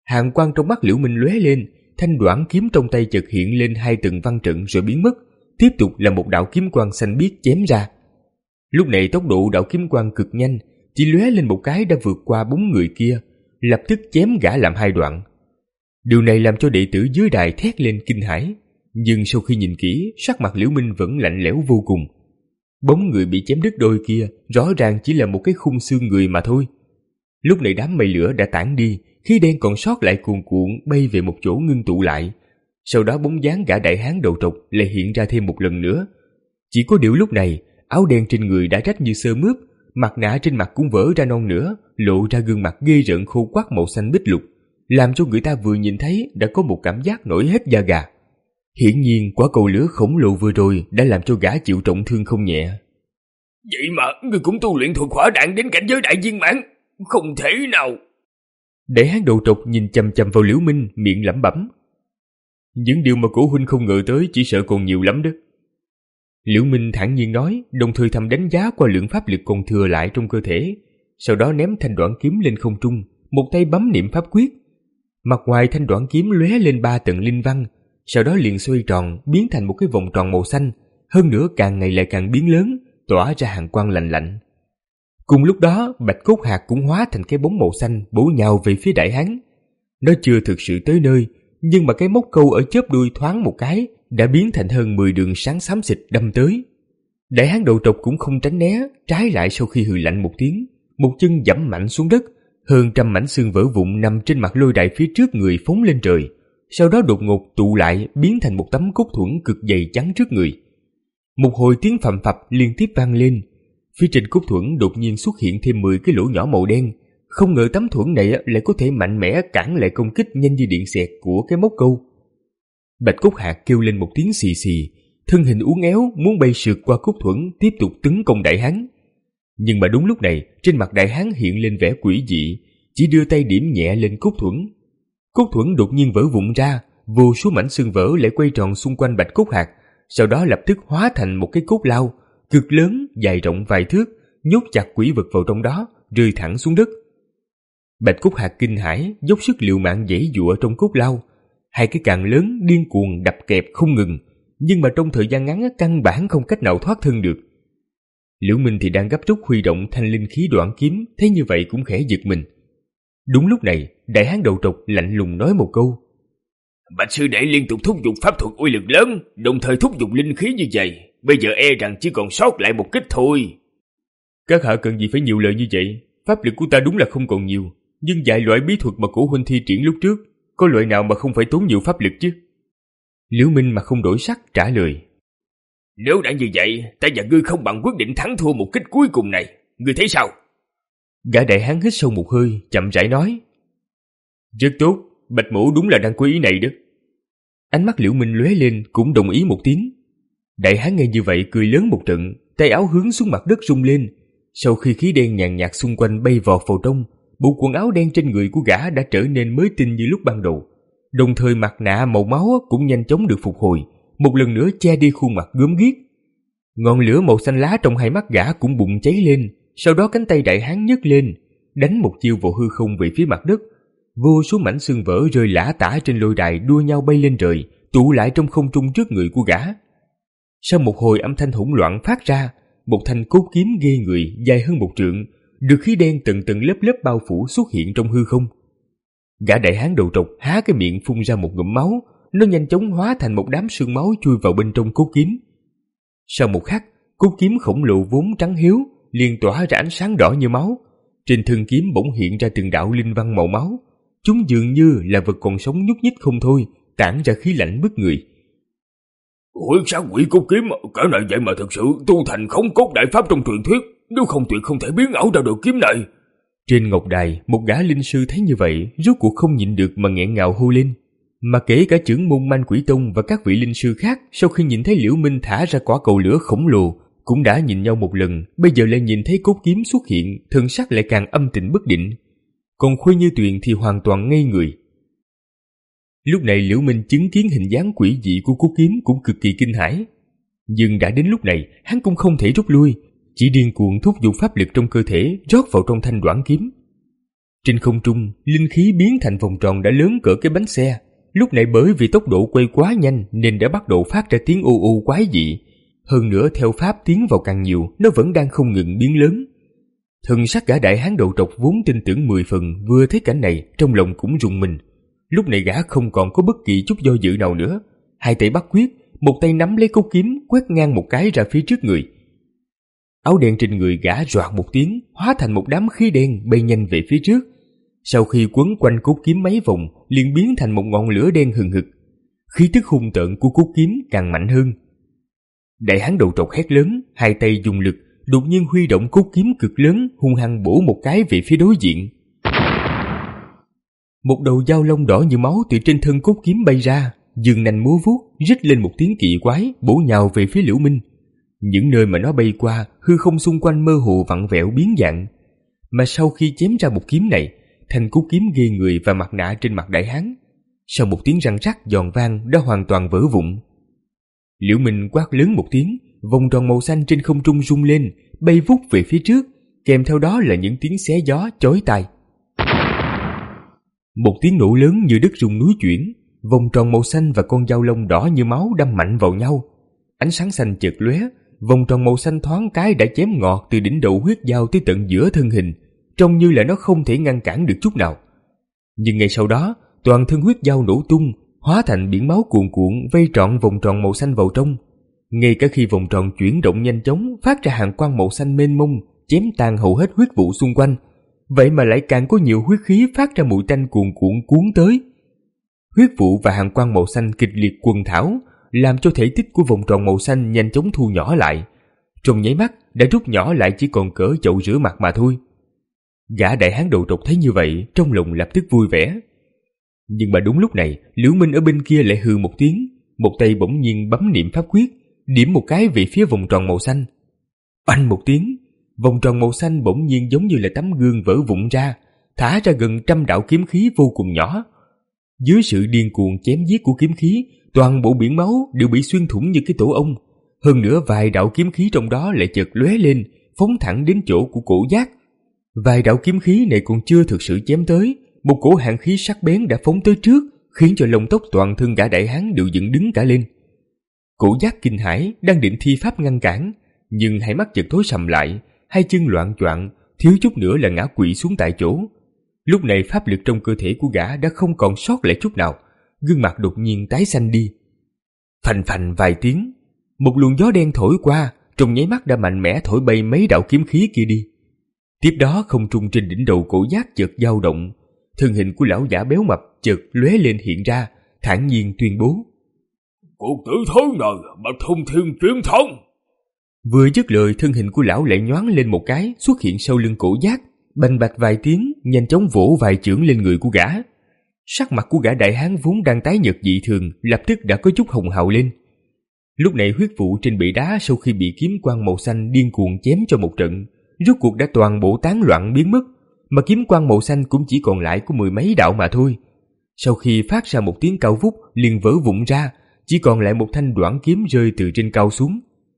Hàn quang trong mắt Liễu Minh lóe lên, thanh đoản kiếm trong tay chợt hiện lên hai tầng văn trận rồi biến mất, tiếp tục là một đạo kiếm quang xanh biếc chém ra. Lúc này tốc độ đạo kiếm quang cực nhanh, chỉ lóe lên một cái đã vượt qua bốn người kia, lập tức chém gã làm hai đoạn. Điều này làm cho đệ tử dưới đài thét lên kinh hãi, nhưng sau khi nhìn kỹ, sắc mặt Liễu Minh vẫn lạnh lẽo vô cùng. Bóng người bị chém đứt đôi kia rõ ràng chỉ là một cái khung xương người mà thôi. Lúc này đám mây lửa đã tản đi, khí đen còn sót lại cuồn cuộn bay về một chỗ ngưng tụ lại. Sau đó bóng dáng gã đại hán đầu trọc lại hiện ra thêm một lần nữa. Chỉ có điều lúc này, áo đen trên người đã rách như sơ mướp, mặt nạ trên mặt cũng vỡ ra non nữa, lộ ra gương mặt ghê rợn khô quắt màu xanh bích lục, làm cho người ta vừa nhìn thấy đã có một cảm giác nổi hết da gà. Hiển nhiên quả cầu lửa khổng lồ vừa rồi đã làm cho gã chịu trọng thương không nhẹ. Vậy mà ngươi cũng tu luyện thuật hỏa đạn đến cảnh giới đại viên mãn, không thể nào. Đại hán đầu trọc nhìn chằm chằm vào Liễu Minh, miệng lẩm bẩm. Những điều mà cổ huynh không ngờ tới chỉ sợ còn nhiều lắm đó. Liễu Minh thản nhiên nói, đồng thời thầm đánh giá qua lượng pháp lực còn thừa lại trong cơ thể, sau đó ném thanh đoạn kiếm lên không trung, một tay bấm niệm pháp quyết. Mặt ngoài thanh đoạn kiếm lóe lên ba tầng linh văn, sau đó liền xoay tròn biến thành một cái vòng tròn màu xanh, hơn nữa càng ngày lại càng biến lớn, tỏa ra hàn quang lạnh lạnh. Cùng lúc đó, Bạch Cốt Hạc cũng hóa thành cái bóng màu xanh bổ nhào về phía đại hán. Nó chưa thực sự tới nơi, nhưng mà cái móc câu ở chớp đuôi thoáng một cái đã biến thành hơn mười đường sáng xám xịt đâm tới. Đại hán đầu trọc cũng không tránh né, trái lại sau khi hừ lạnh một tiếng, một chân giẫm mạnh xuống đất, hơn trăm mảnh xương vỡ vụn nằm trên mặt lôi đài phía trước người phóng lên trời, sau đó đột ngột tụ lại biến thành một tấm cốt thuẫn cực dày chắn trước người. Một hồi tiếng phầm phập liên tiếp vang lên, phía trên cốt thuẫn đột nhiên xuất hiện thêm mười cái lỗ nhỏ màu đen. Không ngờ tấm thuẫn này lại có thể mạnh mẽ cản lại công kích nhanh như điện xẹt của cái móc câu. Bạch Cốt Hạc kêu lên một tiếng xì xì, thân hình uốn éo muốn bay sượt qua cốt thuẫn tiếp tục tấn công đại hán. Nhưng mà đúng lúc này, trên mặt đại hán hiện lên vẻ quỷ dị, chỉ đưa tay điểm nhẹ lên cốt thuẫn. Cốt thuẫn đột nhiên vỡ vụn ra, vô số mảnh xương vỡ lại quay tròn xung quanh Bạch Cốt Hạc, sau đó lập tức hóa thành một cái cốt lao cực lớn, dài rộng vài thước, nhốt chặt quỷ vật vào trong đó, rơi thẳng xuống đất. Bạch Cốt Hạc kinh hãi, dốc sức liều mạng giãy giụa trong cốt lao. Hai cái càng lớn điên cuồng đập kẹp không ngừng, nhưng mà trong thời gian ngắn căn bản không cách nào thoát thân được. Liễu Minh thì đang gấp rút huy động thanh linh khí đoạn kiếm, thấy như vậy cũng khẽ giật mình. Đúng lúc này, đại hán đầu trọc lạnh lùng nói một câu. Bạch sư đệ liên tục thúc giục pháp thuật uy lực lớn, đồng thời thúc giục linh khí như vậy, bây giờ e rằng chỉ còn sót lại một kích thôi. Các hạ cần gì phải nhiều lời như vậy? Pháp lực của ta đúng là không còn nhiều, nhưng vài loại bí thuật mà cổ huynh thi triển lúc trước, có loại nào mà không phải tốn nhiều pháp lực chứ? Liễu Minh mà không đổi sắc trả lời. Nếu đã như vậy, ta và ngươi không bằng quyết định thắng thua một kích cuối cùng này, ngươi thấy sao? Gã đại hán hít sâu một hơi, chậm rãi nói. Rất tốt, Bạch Mỗ đúng là đang có ý này đó. Ánh mắt Liễu Minh lóe lên cũng đồng ý một tiếng. Đại hán nghe như vậy cười lớn một trận, tay áo hướng xuống mặt đất rung lên. Sau khi khí đen nhàn nhạt xung quanh bay vọt vào trong, bộ quần áo đen trên người của gã đã trở nên mới tinh như lúc ban đầu. Đồng thời mặt nạ màu máu cũng nhanh chóng được phục hồi, một lần nữa che đi khuôn mặt gớm ghiếc. Ngọn lửa màu xanh lá trong hai mắt gã cũng bùng cháy lên, sau đó cánh tay đại hán nhấc lên, đánh một chiêu vào hư không về phía mặt đất. Vô số mảnh xương vỡ rơi lả tả trên lôi đài đua nhau bay lên trời, tụ lại trong không trung trước người của gã. Sau một hồi âm thanh hỗn loạn phát ra, một thanh cốt kiếm ghê người dài hơn một trượng, được khí đen tầng tầng lớp lớp bao phủ xuất hiện trong hư không. Gã đại hán đầu trọc há cái miệng phun ra một ngụm máu, nó nhanh chóng hóa thành một đám sương máu chui vào bên trong cốt kiếm. Sau một khắc, cốt kiếm khổng lồ vốn trắng hiếu liền tỏa ra ánh sáng đỏ như máu. Trên thân kiếm bỗng hiện ra từng đạo linh văn màu máu, chúng dường như là vật còn sống nhúc nhích không thôi, tản ra khí lạnh bức người. Huyết sát quỷ cốt kiếm, cả này vậy mà thực sự tu thành không cốt đại pháp trong truyền thuyết, nếu không tuyệt không thể biến ảo ra được kiếm này. Trên ngọc đài, một gã linh sư thấy như vậy, rốt cuộc không nhịn được mà nghẹn ngào hô lên. Mà kể cả trưởng môn Man Quỷ Tông và các vị linh sư khác, sau khi nhìn thấy Liễu Minh thả ra quả cầu lửa khổng lồ, cũng đã nhìn nhau một lần, bây giờ lại nhìn thấy cốt kiếm xuất hiện, thần sắc lại càng âm tình bất định. Còn Khuê Như Tuyền thì hoàn toàn ngây người. Lúc này Liễu Minh chứng kiến hình dáng quỷ dị của cốt kiếm cũng cực kỳ kinh hãi. Nhưng đã đến lúc này, hắn cũng không thể rút lui, chỉ điên cuồng thúc giục pháp lực trong cơ thể rót vào trong thanh đoản kiếm. Trên không trung, linh khí biến thành vòng tròn đã lớn cỡ cái bánh xe. Lúc này bởi vì tốc độ quay quá nhanh nên đã bắt đầu phát ra tiếng u u quái dị. Hơn nữa theo pháp tiến vào càng nhiều, nó vẫn đang không ngừng biến lớn. Thần sắc gã đại hán đầu trọc vốn tin tưởng mười phần, vừa thấy cảnh này trong lòng cũng rùng mình. Lúc này gã không còn có bất kỳ chút do dự nào nữa, hai tay bắt quyết, một tay nắm lấy cốt kiếm quét ngang một cái ra phía trước người. Áo đen trên người gã roạt một tiếng, hóa thành một đám khí đen bay nhanh về phía trước. Sau khi quấn quanh cốt kiếm mấy vòng, liền biến thành một ngọn lửa đen hừng hực. Khí tức hung tợn của cốt kiếm càng mạnh hơn. Đại hán đầu trọc hét lớn, hai tay dùng lực, đột nhiên huy động cốt kiếm cực lớn, hung hăng bổ một cái về phía đối diện. Một đầu dao lông đỏ như máu từ trên thân cốt kiếm bay ra, dương nanh múa vuốt, rít lên một tiếng kỳ quái, bổ nhào về phía Liễu Minh. Những nơi mà nó bay qua, hư không xung quanh mơ hồ vặn vẹo biến dạng. Mà sau khi chém ra một kiếm này, thanh cốt kiếm ghê người và mặt nạ trên mặt đại hán, sau một tiếng răng rắc giòn vang đã hoàn toàn vỡ vụn. Liễu Minh quát lớn một tiếng, vòng tròn màu xanh trên không trung rung lên, bay vút về phía trước, kèm theo đó là những tiếng xé gió chói tai. Một tiếng nổ lớn như đất rung núi chuyển, vòng tròn màu xanh và con dao lông đỏ như máu đâm mạnh vào nhau. Ánh sáng xanh chợt lóe, vòng tròn màu xanh thoáng cái đã chém ngọt từ đỉnh đầu huyết dao tới tận giữa thân hình, trông như là nó không thể ngăn cản được chút nào. Nhưng ngay sau đó, toàn thân huyết dao nổ tung, hóa thành biển máu cuồn cuộn vây trọn vòng tròn màu xanh vào trong. Ngay cả khi vòng tròn chuyển động nhanh chóng, phát ra hàng quang màu xanh mênh mông, chém tan hầu hết huyết vụ xung quanh, vậy mà lại càng có nhiều huyết khí phát ra mùi tanh cuồn cuộn cuốn tới. Huyết vụ và hàng quang màu xanh kịch liệt quần thảo, làm cho thể tích của vòng tròn màu xanh nhanh chóng thu nhỏ lại. Trong nháy mắt đã rút nhỏ lại chỉ còn cỡ chậu rửa mặt mà thôi. Gã đại hán đầu trọc thấy như vậy, trong lòng lập tức vui vẻ. Nhưng mà đúng lúc này, Liễu Minh ở bên kia lại hừ một tiếng, một tay bỗng nhiên bấm niệm pháp quyết, điểm một cái về phía vòng tròn màu xanh. Oanh một tiếng, vòng tròn màu xanh bỗng nhiên giống như là tấm gương vỡ vụn ra, thả ra gần trăm đạo kiếm khí vô cùng nhỏ. Dưới sự điên cuồng chém giết của kiếm khí, toàn bộ biển máu đều bị xuyên thủng như cái tổ ong. Hơn nữa vài đạo kiếm khí trong đó lại chợt lóe lên, phóng thẳng đến chỗ của cổ giác. Vài đạo kiếm khí này còn chưa thực sự chém tới, một cổ hàn khí sắc bén đã phóng tới trước, khiến cho lông tóc toàn thân gã đại hán đều dựng đứng cả lên. Cổ giác kinh hãi, đang định thi pháp ngăn cản, nhưng hai mắt chợt tối sầm lại, hai chân loạng choạng, thiếu chút nữa là ngã quỵ xuống tại chỗ. Lúc này pháp lực trong cơ thể của gã đã không còn sót lại chút nào, gương mặt đột nhiên tái xanh đi. Phành phành vài tiếng, một luồng gió đen thổi qua, trong nháy mắt đã mạnh mẽ thổi bay mấy đạo kiếm khí kia đi. Tiếp đó không trung trên đỉnh đầu cổ giác chợt dao động, thân hình của lão giả béo mập chợt lóe lên hiện ra, thản nhiên tuyên bố: Cuộc tử thế này mà thông thiên truyền thông. Vừa dứt lời, thân hình của lão lại nhoáng lên một cái, xuất hiện sau lưng cổ giác, bành bạch vài tiếng, nhanh chóng vỗ vài chưởng lên người của gã. Sắc mặt của gã đại hán vốn đang tái nhợt dị thường, lập tức đã có chút hồng hào lên. Lúc này huyết vụ trên bệ đá sau khi bị kiếm quang màu xanh điên cuồng chém cho một trận, rốt cuộc đã toàn bộ tán loạn biến mất, mà kiếm quang màu xanh cũng chỉ còn lại có mười mấy đạo mà thôi. Sau khi phát ra một tiếng cao vút liền vỡ vụn ra, chỉ còn lại một thanh đoản kiếm rơi từ trên cao xuống.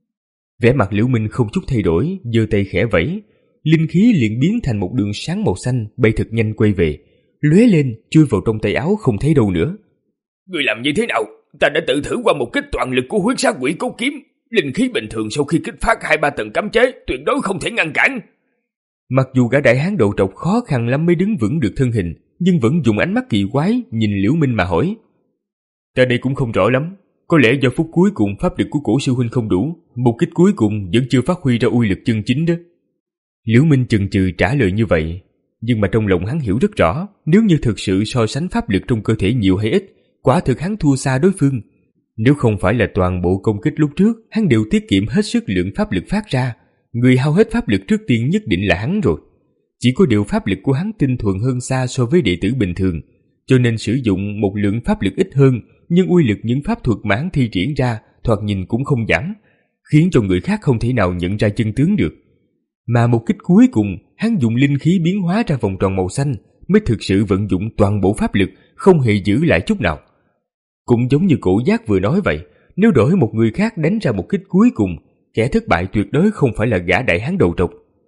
Vẻ mặt Liễu Minh không chút thay đổi, giơ tay khẽ vẫy, linh khí liền biến thành một đường sáng màu xanh bay thật nhanh quay về, lóe lên chui vào trong tay áo không thấy đâu nữa. Người làm như thế nào? Ta đã tự thử qua một kích toàn lực của huyết sát quỷ cốt kiếm, linh khí bình thường sau khi kích phát hai ba tầng cấm chế tuyệt đối không thể ngăn cản. Mặc dù gã đại hán đầu trọc khó khăn lắm mới đứng vững được thân hình, nhưng vẫn dùng ánh mắt kỳ quái nhìn Liễu Minh mà hỏi: Ta đây cũng không rõ lắm, có lẽ do phút cuối cùng pháp lực của cổ sư huynh không đủ, một kích cuối cùng vẫn chưa phát huy ra uy lực chân chính đó. Liễu Minh chần chừ trả lời như vậy, nhưng mà trong lòng hắn hiểu rất rõ, nếu như thực sự so sánh pháp lực trong cơ thể nhiều hay ít, quả thực hắn thua xa đối phương. Nếu không phải là toàn bộ công kích lúc trước hắn đều tiết kiệm hết sức lượng pháp lực phát ra, người hao hết pháp lực trước tiên nhất định là hắn rồi. Chỉ có điều pháp lực của hắn tinh thuần hơn xa so với đệ tử bình thường, cho nên sử dụng một lượng pháp lực ít hơn, nhưng uy lực những pháp thuật mà hắn thi triển ra thoạt nhìn cũng không giảm, khiến cho người khác không thể nào nhận ra chân tướng được. Mà một kích cuối cùng, hắn dùng linh khí biến hóa ra vòng tròn màu xanh mới thực sự vận dụng toàn bộ pháp lực, không hề giữ lại chút nào. Cũng giống như cổ giác vừa nói vậy, nếu đổi một người khác đánh ra một kích cuối cùng, kẻ thất bại tuyệt đối không phải là gã đại hán đầu trọc.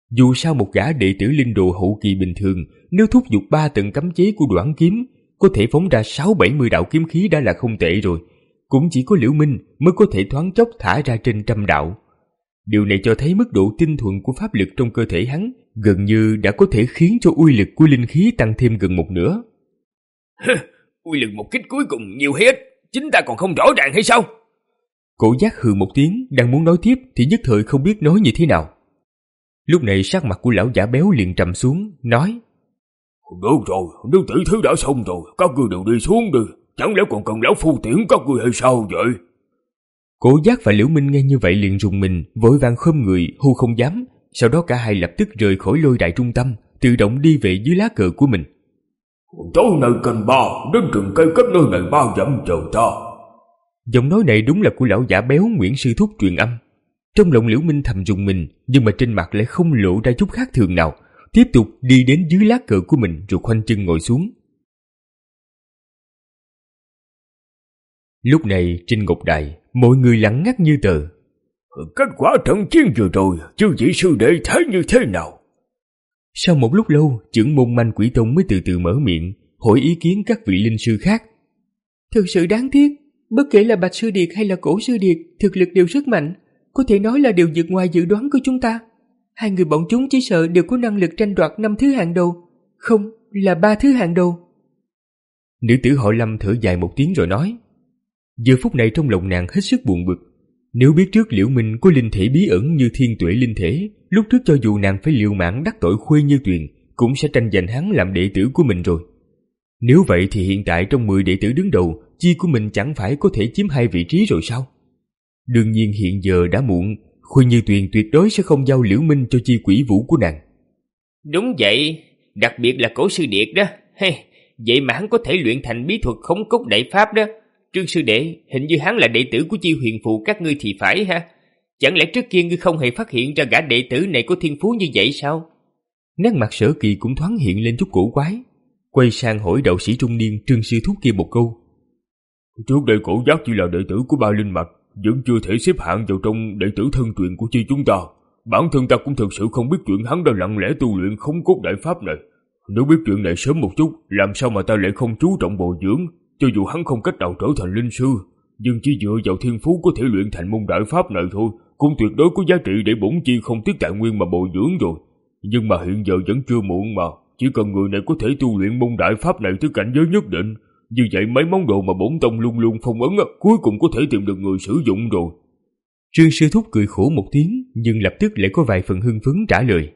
Dù sao một gã đệ tử linh đồ hậu kỳ bình thường, nếu thúc giục ba tầng cấm chế của Đoản kiếm, có thể phóng ra sáu bảy mươi đạo kiếm khí đã là không tệ rồi. Cũng chỉ có Liễu Minh mới có thể thoáng chốc thả ra trên trăm đạo. Điều này cho thấy mức độ tinh thuần của pháp lực trong cơ thể hắn gần như đã có thể khiến cho uy lực của linh khí tăng thêm gần một nửa. Uy lực một kích cuối cùng nhiều hay ít, chính ta còn không rõ ràng hay sao? Cổ Giác hừ một tiếng, đang muốn nói tiếp thì nhất thời không biết nói như thế nào. Lúc này sắc mặt của lão giả béo liền trầm xuống, nói: Được rồi, nếu tỷ thí đã xong rồi, các ngươi đều đi xuống đi, chẳng lẽ còn cần lão phu tiễn các ngươi hay sao vậy? Cổ Giác và Liễu Minh nghe như vậy liền rùng mình, vội vàng khom người, hô không dám. Sau đó cả hai lập tức rời khỏi lôi đài trung tâm, tự động đi về dưới lá cờ của mình. Tối nay canh ba, đến rừng cây cách nơi này ba dặm chờ ta. Giọng nói này đúng là của lão giả béo Nguyễn Sư Thúc truyền âm. Trong lòng Liễu Minh thầm rùng mình, nhưng mà trên mặt lại không lộ ra chút khác thường nào, tiếp tục đi đến dưới lá cờ của mình rồi khoanh chân ngồi xuống. Lúc này trên ngọc đài, mọi người lặng ngắt như tờ. Kết quả trận chiến vừa rồi, chư vị sư đệ thấy như thế nào? Sau một lúc lâu, trưởng môn Manh Quỷ Tông mới từ từ mở miệng, hỏi ý kiến các vị linh sư khác. Thực sự đáng tiếc, bất kể là Bạch Sư Điệt hay là Cổ Sư Điệt, thực lực đều rất mạnh, có thể nói là đều vượt ngoài dự đoán của chúng ta. Hai người bọn chúng chỉ sợ đều có năng lực tranh đoạt năm thứ hạng đầu, không là ba thứ hạng đầu. Nữ tử họ Lâm thở dài một tiếng rồi nói. Giờ phút này trong lòng nàng hết sức buồn bực. Nếu biết trước Liễu Minh có linh thể bí ẩn như thiên tuệ linh thể, lúc trước cho dù nàng phải liều mạng đắc tội Khuê Như Tuyền, cũng sẽ tranh giành hắn làm đệ tử của mình rồi. Nếu vậy thì hiện tại trong mười đệ tử đứng đầu, chi của mình chẳng phải có thể chiếm hai vị trí rồi sao? Đương nhiên hiện giờ đã muộn, Khuê Như Tuyền tuyệt đối sẽ không giao Liễu Minh cho chi quỷ vũ của nàng. Đúng vậy, đặc biệt là Cổ Sư Điệt đó. Hey, vậy mà hắn có thể luyện thành bí thuật khống cốt đại pháp đó. Trương sư đệ, hình như hắn là đệ tử của chi huyền phụ các ngươi thì phải ha? Chẳng lẽ trước kia ngươi không hề phát hiện ra gã đệ tử này có thiên phú như vậy sao? Nét mặt Sở Kỳ cũng thoáng hiện lên chút cổ quái, quay sang hỏi đạo sĩ trung niên Trương Sư Thúc kia một câu. Trước đây Cổ Giác chỉ là đệ tử của Ba Linh Mạch, vẫn chưa thể xếp hạng vào trong đệ tử thân truyền của chi chúng ta. Bản thân ta cũng thực sự không biết chuyện hắn đã lặng lẽ tu luyện khống cốt đại pháp này. Nếu biết chuyện này sớm một chút, làm sao mà ta lại không chú trọng bồi dưỡng? Cho dù hắn không cách nào trở thành linh sư, nhưng chỉ dựa vào thiên phú có thể luyện thành môn đại pháp này thôi, cũng tuyệt đối có giá trị để bổn chi không tiếc tài nguyên mà bồi dưỡng rồi. Nhưng mà hiện giờ vẫn chưa muộn mà, chỉ cần người này có thể tu luyện môn đại pháp này tới cảnh giới nhất định, như vậy mấy món đồ mà bổn tông luôn luôn phong ấn cuối cùng có thể tìm được người sử dụng rồi. Trương Sư Thúc cười khổ một tiếng, nhưng lập tức lại có vài phần hưng phấn trả lời.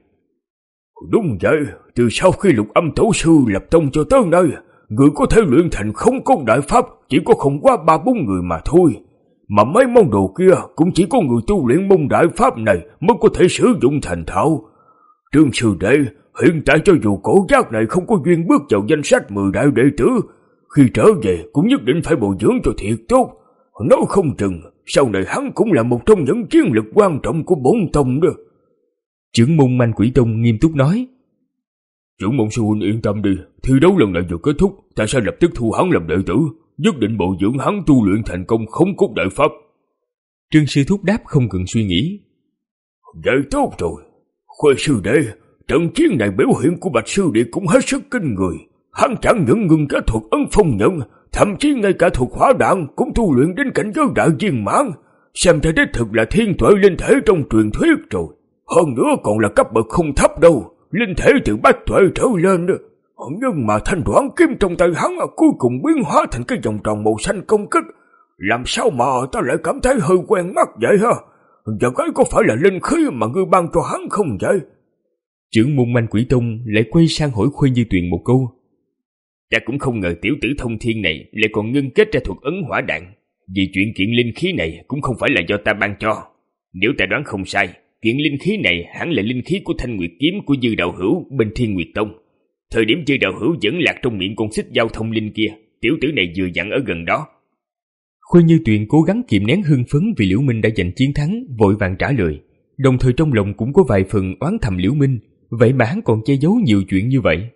Đúng vậy, từ sau khi Lục Âm Tổ sư lập tông cho tới nay, người có thể luyện thành không cốt đại pháp chỉ có không quá ba bốn người mà thôi. Mà mấy món đồ kia cũng chỉ có người tu luyện môn đại pháp này mới có thể sử dụng thành thạo. Trương sư đệ, hiện tại cho dù Cổ Giác này không có duyên bước vào danh sách mười đại đệ tử, khi trở về cũng nhất định phải bồi dưỡng cho thiệt tốt. Nói không chừng, sau này hắn cũng là một trong những chiến lực quan trọng của bổn tông đó. Trưởng môn Manh Quỷ Tông nghiêm túc nói. Trưởng môn sư huynh yên tâm đi, thi đấu lần này vừa kết thúc, ta sẽ lập tức thu hắn làm đệ tử, nhất định bồi dưỡng hắn tu luyện thành công khống cốt đại pháp. Trương Sư Thúc đáp không cần suy nghĩ. Vậy tốt rồi, Khuê sư đệ, trận chiến này biểu hiện của Bạch sư đệ cũng hết sức kinh người. Hắn chẳng những ngừng cả thuật ấn phong nhận, thậm chí ngay cả thuật hỏa đạn cũng tu luyện đến cảnh giới đại viên mãn, xem ra đích thực là thiên tuệ linh thể trong truyền thuyết rồi. Hơn nữa còn là cấp bậc không thấp đâu, linh thể từ bách tuệ trở lên đó. Nhưng mà thanh đoán kiếm trong tay hắn cuối cùng biến hóa thành cái vòng tròn màu xanh công kích. Làm sao mà ta lại cảm thấy hơi quen mắt vậy ha? Và cái có phải là linh khí mà ngươi ban cho hắn không vậy? Trưởng môn Manh Quỷ Tông lại quay sang hỏi Khuê Như Tuyền một câu. Ta cũng không ngờ tiểu tử thông thiên này lại còn ngưng kết ra thuật ấn hỏa đạn. Vì chuyện kiện linh khí này cũng không phải là do ta ban cho. Nếu ta đoán không sai, kiện linh khí này hẳn là linh khí của Thanh Nguyệt kiếm của Dư Đạo Hữu bên Thiên Nguyệt Tông. Thời điểm Dư Đạo Hữu vẫn lạc trong miệng con xích giao thông linh kia, tiểu tử này vừa dặn ở gần đó. Khuê Như Tuyền cố gắng kiềm nén hưng phấn vì Liễu Minh đã giành chiến thắng, vội vàng trả lời, đồng thời trong lòng cũng có vài phần oán thầm Liễu Minh, vậy mà hắn còn che giấu nhiều chuyện như vậy.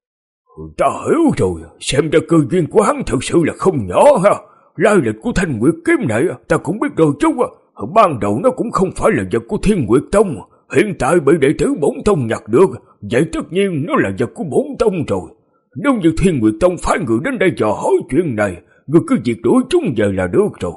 Ta hiểu rồi, xem ra cơ duyên của hắn thật sự là không nhỏ ha. Lai lịch của Thanh Nguyệt kiếm này ta cũng biết đôi chút, ban đầu nó cũng không phải là vật của Thiên Nguyệt Tông, hiện tại bị đệ tử bổn tông nhặt được, vậy tất nhiên nó là vật của bổn tông rồi. Nếu như Thiên Nguyệt Tông phái người đến đây dò hỏi chuyện này, người cứ việc đuổi chúng về là được rồi.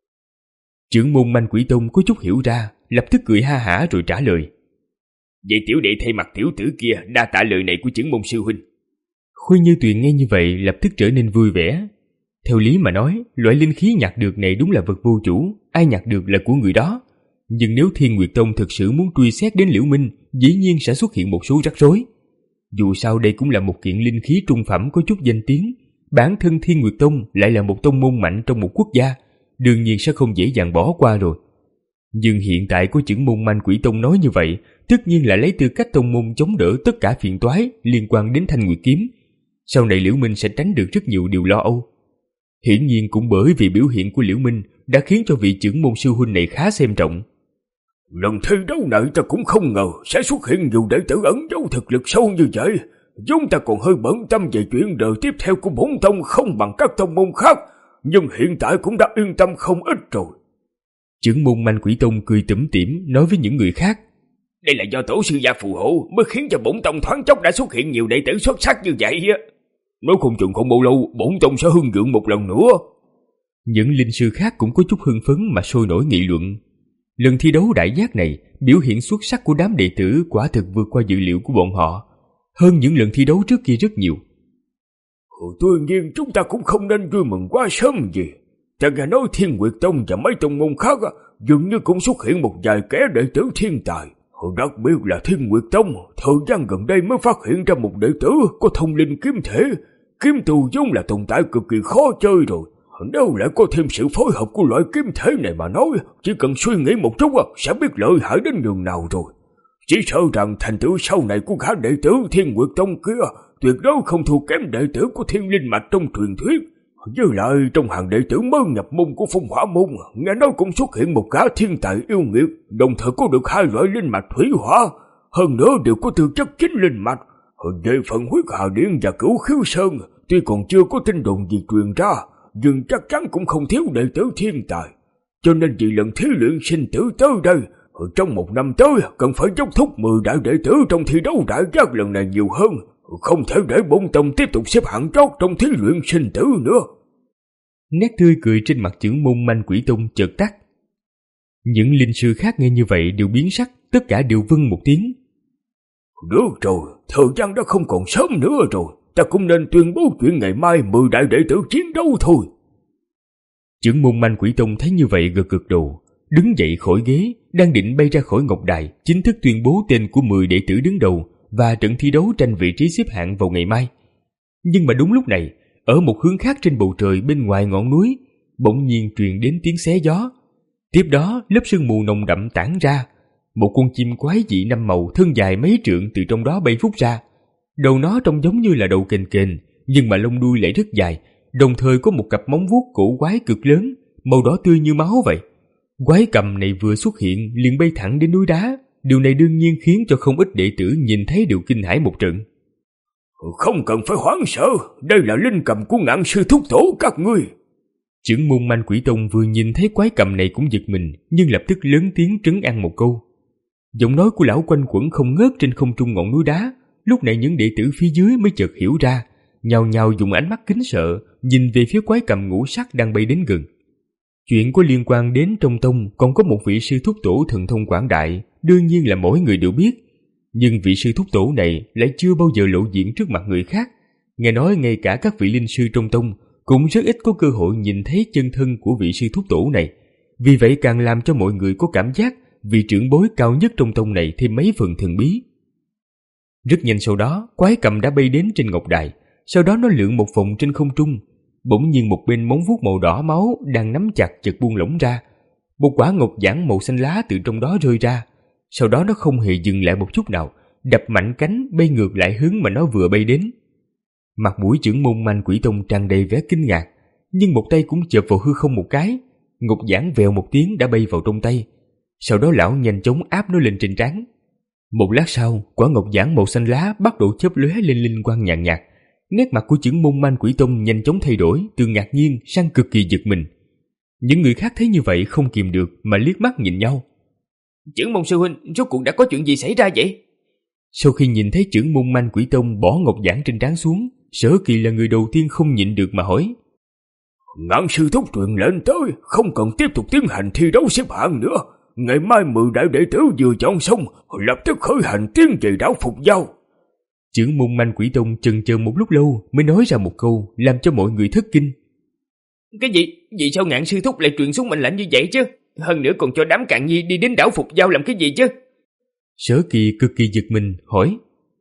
Trưởng môn Manh Quỷ Tông có chút hiểu ra, lập tức cười ha hả rồi trả lời. Vậy tiểu đệ thay mặt tiểu tử kia đa tạ lời này của trưởng môn sư huynh. Khuyên Như Tuyền nghe như vậy lập tức trở nên vui vẻ. Theo lý mà nói, loại linh khí nhặt được này đúng là vật vô chủ, ai nhặt được là của người đó. Nhưng nếu Thiên Nguyệt Tông thực sự muốn truy xét đến Liễu Minh, dĩ nhiên sẽ xuất hiện một số rắc rối. Dù sao đây cũng là một kiện linh khí trung phẩm có chút danh tiếng, bản thân Thiên Nguyệt Tông lại là một tông môn mạnh trong một quốc gia, đương nhiên sẽ không dễ dàng bỏ qua rồi. Nhưng hiện tại có trưởng môn Manh Quỷ Tông nói như vậy, tất nhiên là lấy tư cách tông môn chống đỡ tất cả phiền toái liên quan đến Thanh Nguyệt Kiếm. Sau này Liễu Minh sẽ tránh được rất nhiều điều lo âu. Hiển nhiên cũng bởi vì biểu hiện của Liễu Minh đã khiến cho vị trưởng môn sư huynh này khá xem trọng. Lần thi đấu này ta cũng không ngờ sẽ xuất hiện nhiều đệ tử ẩn giấu thực lực sâu như vậy. Chúng ta còn hơi bận tâm về chuyện đời tiếp theo của bổn tông không bằng các tông môn khác, nhưng hiện tại cũng đã yên tâm không ít rồi. Trưởng môn Manh Quỷ Tông cười tủm tỉm nói với những người khác. Đây là do tổ sư gia phù hộ mới khiến cho bổn tông thoáng chốc đã xuất hiện nhiều đệ tử xuất sắc như vậy á. Nói không chừng không bao lâu bổn tông sẽ hưng vượng một lần nữa. Những linh sư khác cũng có chút hưng phấn mà sôi nổi nghị luận. Lần thi đấu đại giác này, biểu hiện xuất sắc của đám đệ tử quả thực vượt qua dự liệu của bọn họ, hơn những lần thi đấu trước kia rất nhiều. Tuy nhiên chúng ta cũng không nên vui mừng quá sớm gì. Ta nghe nói Thiên Nguyệt Tông và mấy tông môn khác dường như cũng xuất hiện một vài kẻ đệ tử thiên tài. Đặc biệt là Thiên Nguyệt Tông, thời gian gần đây mới phát hiện ra một đệ tử có thông linh kiếm thể. Kiếm tu vốn là tồn tại cực kỳ khó chơi rồi. Nếu lại có thêm sự phối hợp của loại kiếm thể này mà nói, chỉ cần suy nghĩ một chút sẽ biết lợi hại đến nhường nào rồi. Chỉ sợ rằng thành tựu sau này của gã đệ tử Thiên Nguyệt Tông kia tuyệt đối không thua kém đệ tử của Thiên Linh Mạch trong truyền thuyết. Với lại trong hàng đệ tử mới nhập môn của Phong Hỏa Môn, nghe nói cũng xuất hiện một gã thiên tài yêu nghiệt, đồng thời có được hai loại linh mạch thủy hỏa, hơn nữa đều có tư chất chính linh mạch. Về phần Huyết Hà Điện và Cửu Khiếu Sơn, tuy còn chưa có tin đồn gì truyền ra, nhưng chắc chắn cũng không thiếu đệ tử thiên tài. Cho nên vì lần thí luyện sinh tử tới đây, trong một năm tới cần phải dốc thúc mười đại đệ tử trong thi đấu đại giác lần này nhiều hơn, không thể để bổn tông tiếp tục xếp hạng chót trong thí luyện sinh tử nữa. Nét tươi cười trên mặt trưởng môn Manh Quỷ Tông chợt tắt. Những linh sư khác nghe như vậy đều biến sắc, tất cả đều vâng một tiếng. Được rồi, thời gian đã không còn sớm nữa rồi, ta cũng nên tuyên bố chuyện ngày mai mười đại đệ tử chiến đấu thôi. Trưởng môn Manh Quỷ Tông thấy như vậy gật gật đầu, đứng dậy khỏi ghế, đang định bay ra khỏi ngọc đài, chính thức tuyên bố tên của mười đệ tử đứng đầu và trận thi đấu tranh vị trí xếp hạng vào ngày mai. Nhưng mà đúng lúc này, ở một hướng khác trên bầu trời bên ngoài ngọn núi, bỗng nhiên truyền đến tiếng xé gió. Tiếp đó, lớp sương mù nồng đậm tản ra, một con chim quái dị năm màu thân dài mấy trượng từ trong đó bay phút ra. Đầu nó trông giống như là đầu kềnh kềnh, nhưng mà lông đuôi lại rất dài, đồng thời có một cặp móng vuốt cổ quái cực lớn, màu đỏ tươi như máu vậy. Quái cầm này vừa xuất hiện liền bay thẳng đến núi đá, điều này đương nhiên khiến cho không ít đệ tử nhìn thấy đều kinh hãi một trận. Không cần phải hoảng sợ, đây là linh cầm của Ngạn sư thúc tổ các ngươi. Trưởng môn Manh Quỷ Tông vừa nhìn thấy quái cầm này cũng giật mình, nhưng lập tức lớn tiếng trấn an một câu. Giọng nói của lão quanh quẩn không ngớt trên không trung ngọn núi đá. Lúc này những đệ tử phía dưới mới chợt hiểu ra, nhao nhao dùng ánh mắt kính sợ nhìn về phía quái cầm ngũ sắc đang bay đến gần. Chuyện có liên quan đến trong tông còn có một vị sư thúc tổ thần thông quảng đại, đương nhiên là mỗi người đều biết. Nhưng vị sư thúc tổ này lại chưa bao giờ lộ diện trước mặt người khác. Nghe nói ngay cả các vị linh sư trong tông cũng rất ít có cơ hội nhìn thấy chân thân của vị sư thúc tổ này. Vì vậy càng làm cho mọi người có cảm giác vị trưởng bối cao nhất trong tông này thêm mấy phần thần bí. Rất nhanh sau đó, quái cầm đã bay đến trên ngọc đài, sau đó nó lượn một vòng trên không trung. Bỗng nhiên một bên móng vuốt màu đỏ máu đang nắm chặt chợt buông lỏng ra. Một quả ngọc giản màu xanh lá từ trong đó rơi ra. Sau đó nó không hề dừng lại một chút nào, đập mạnh cánh bay ngược lại hướng mà nó vừa bay đến. Mặt mũi trưởng môn Manh Quỷ Tông tràn đầy vẻ kinh ngạc, nhưng một tay cũng chộp vào hư không một cái, ngọc giản vèo một tiếng đã bay vào trong tay. Sau đó lão nhanh chóng áp nó lên trên trán. Một lát sau, quả ngọc giản màu xanh lá bắt đầu chớp lóe lên linh quang nhàn nhạt, nhạt. Nét mặt của trưởng môn Manh Quỷ Tông nhanh chóng thay đổi từ ngạc nhiên sang cực kỳ giật mình. Những người khác thấy như vậy không kìm được mà liếc mắt nhìn nhau. Trưởng môn sư huynh, rốt cuộc đã có chuyện gì xảy ra vậy? Sau khi nhìn thấy trưởng môn Manh Quỷ Tông bỏ ngọc giản trên trán xuống, Sở Kỳ là người đầu tiên không nhịn được mà hỏi. Ngạn sư thúc truyền lệnh tới, không cần tiếp tục tiến hành thi đấu xếp hạng nữa. Ngày mai mười đại đệ tử vừa chọn xong, lập tức khởi hành tiến về đảo Phục Giao. Trưởng môn Manh Quỷ Tông chần chờ một lúc lâu mới nói ra một câu làm cho mọi người thất kinh. Cái gì? Vì sao Ngạn sư thúc lại truyền xuống mệnh lệnh như vậy chứ? Hơn nữa còn cho đám Cạn Nhi đi đến đảo Phục Giao làm cái gì chứ? Sở Kỳ cực kỳ giật mình hỏi.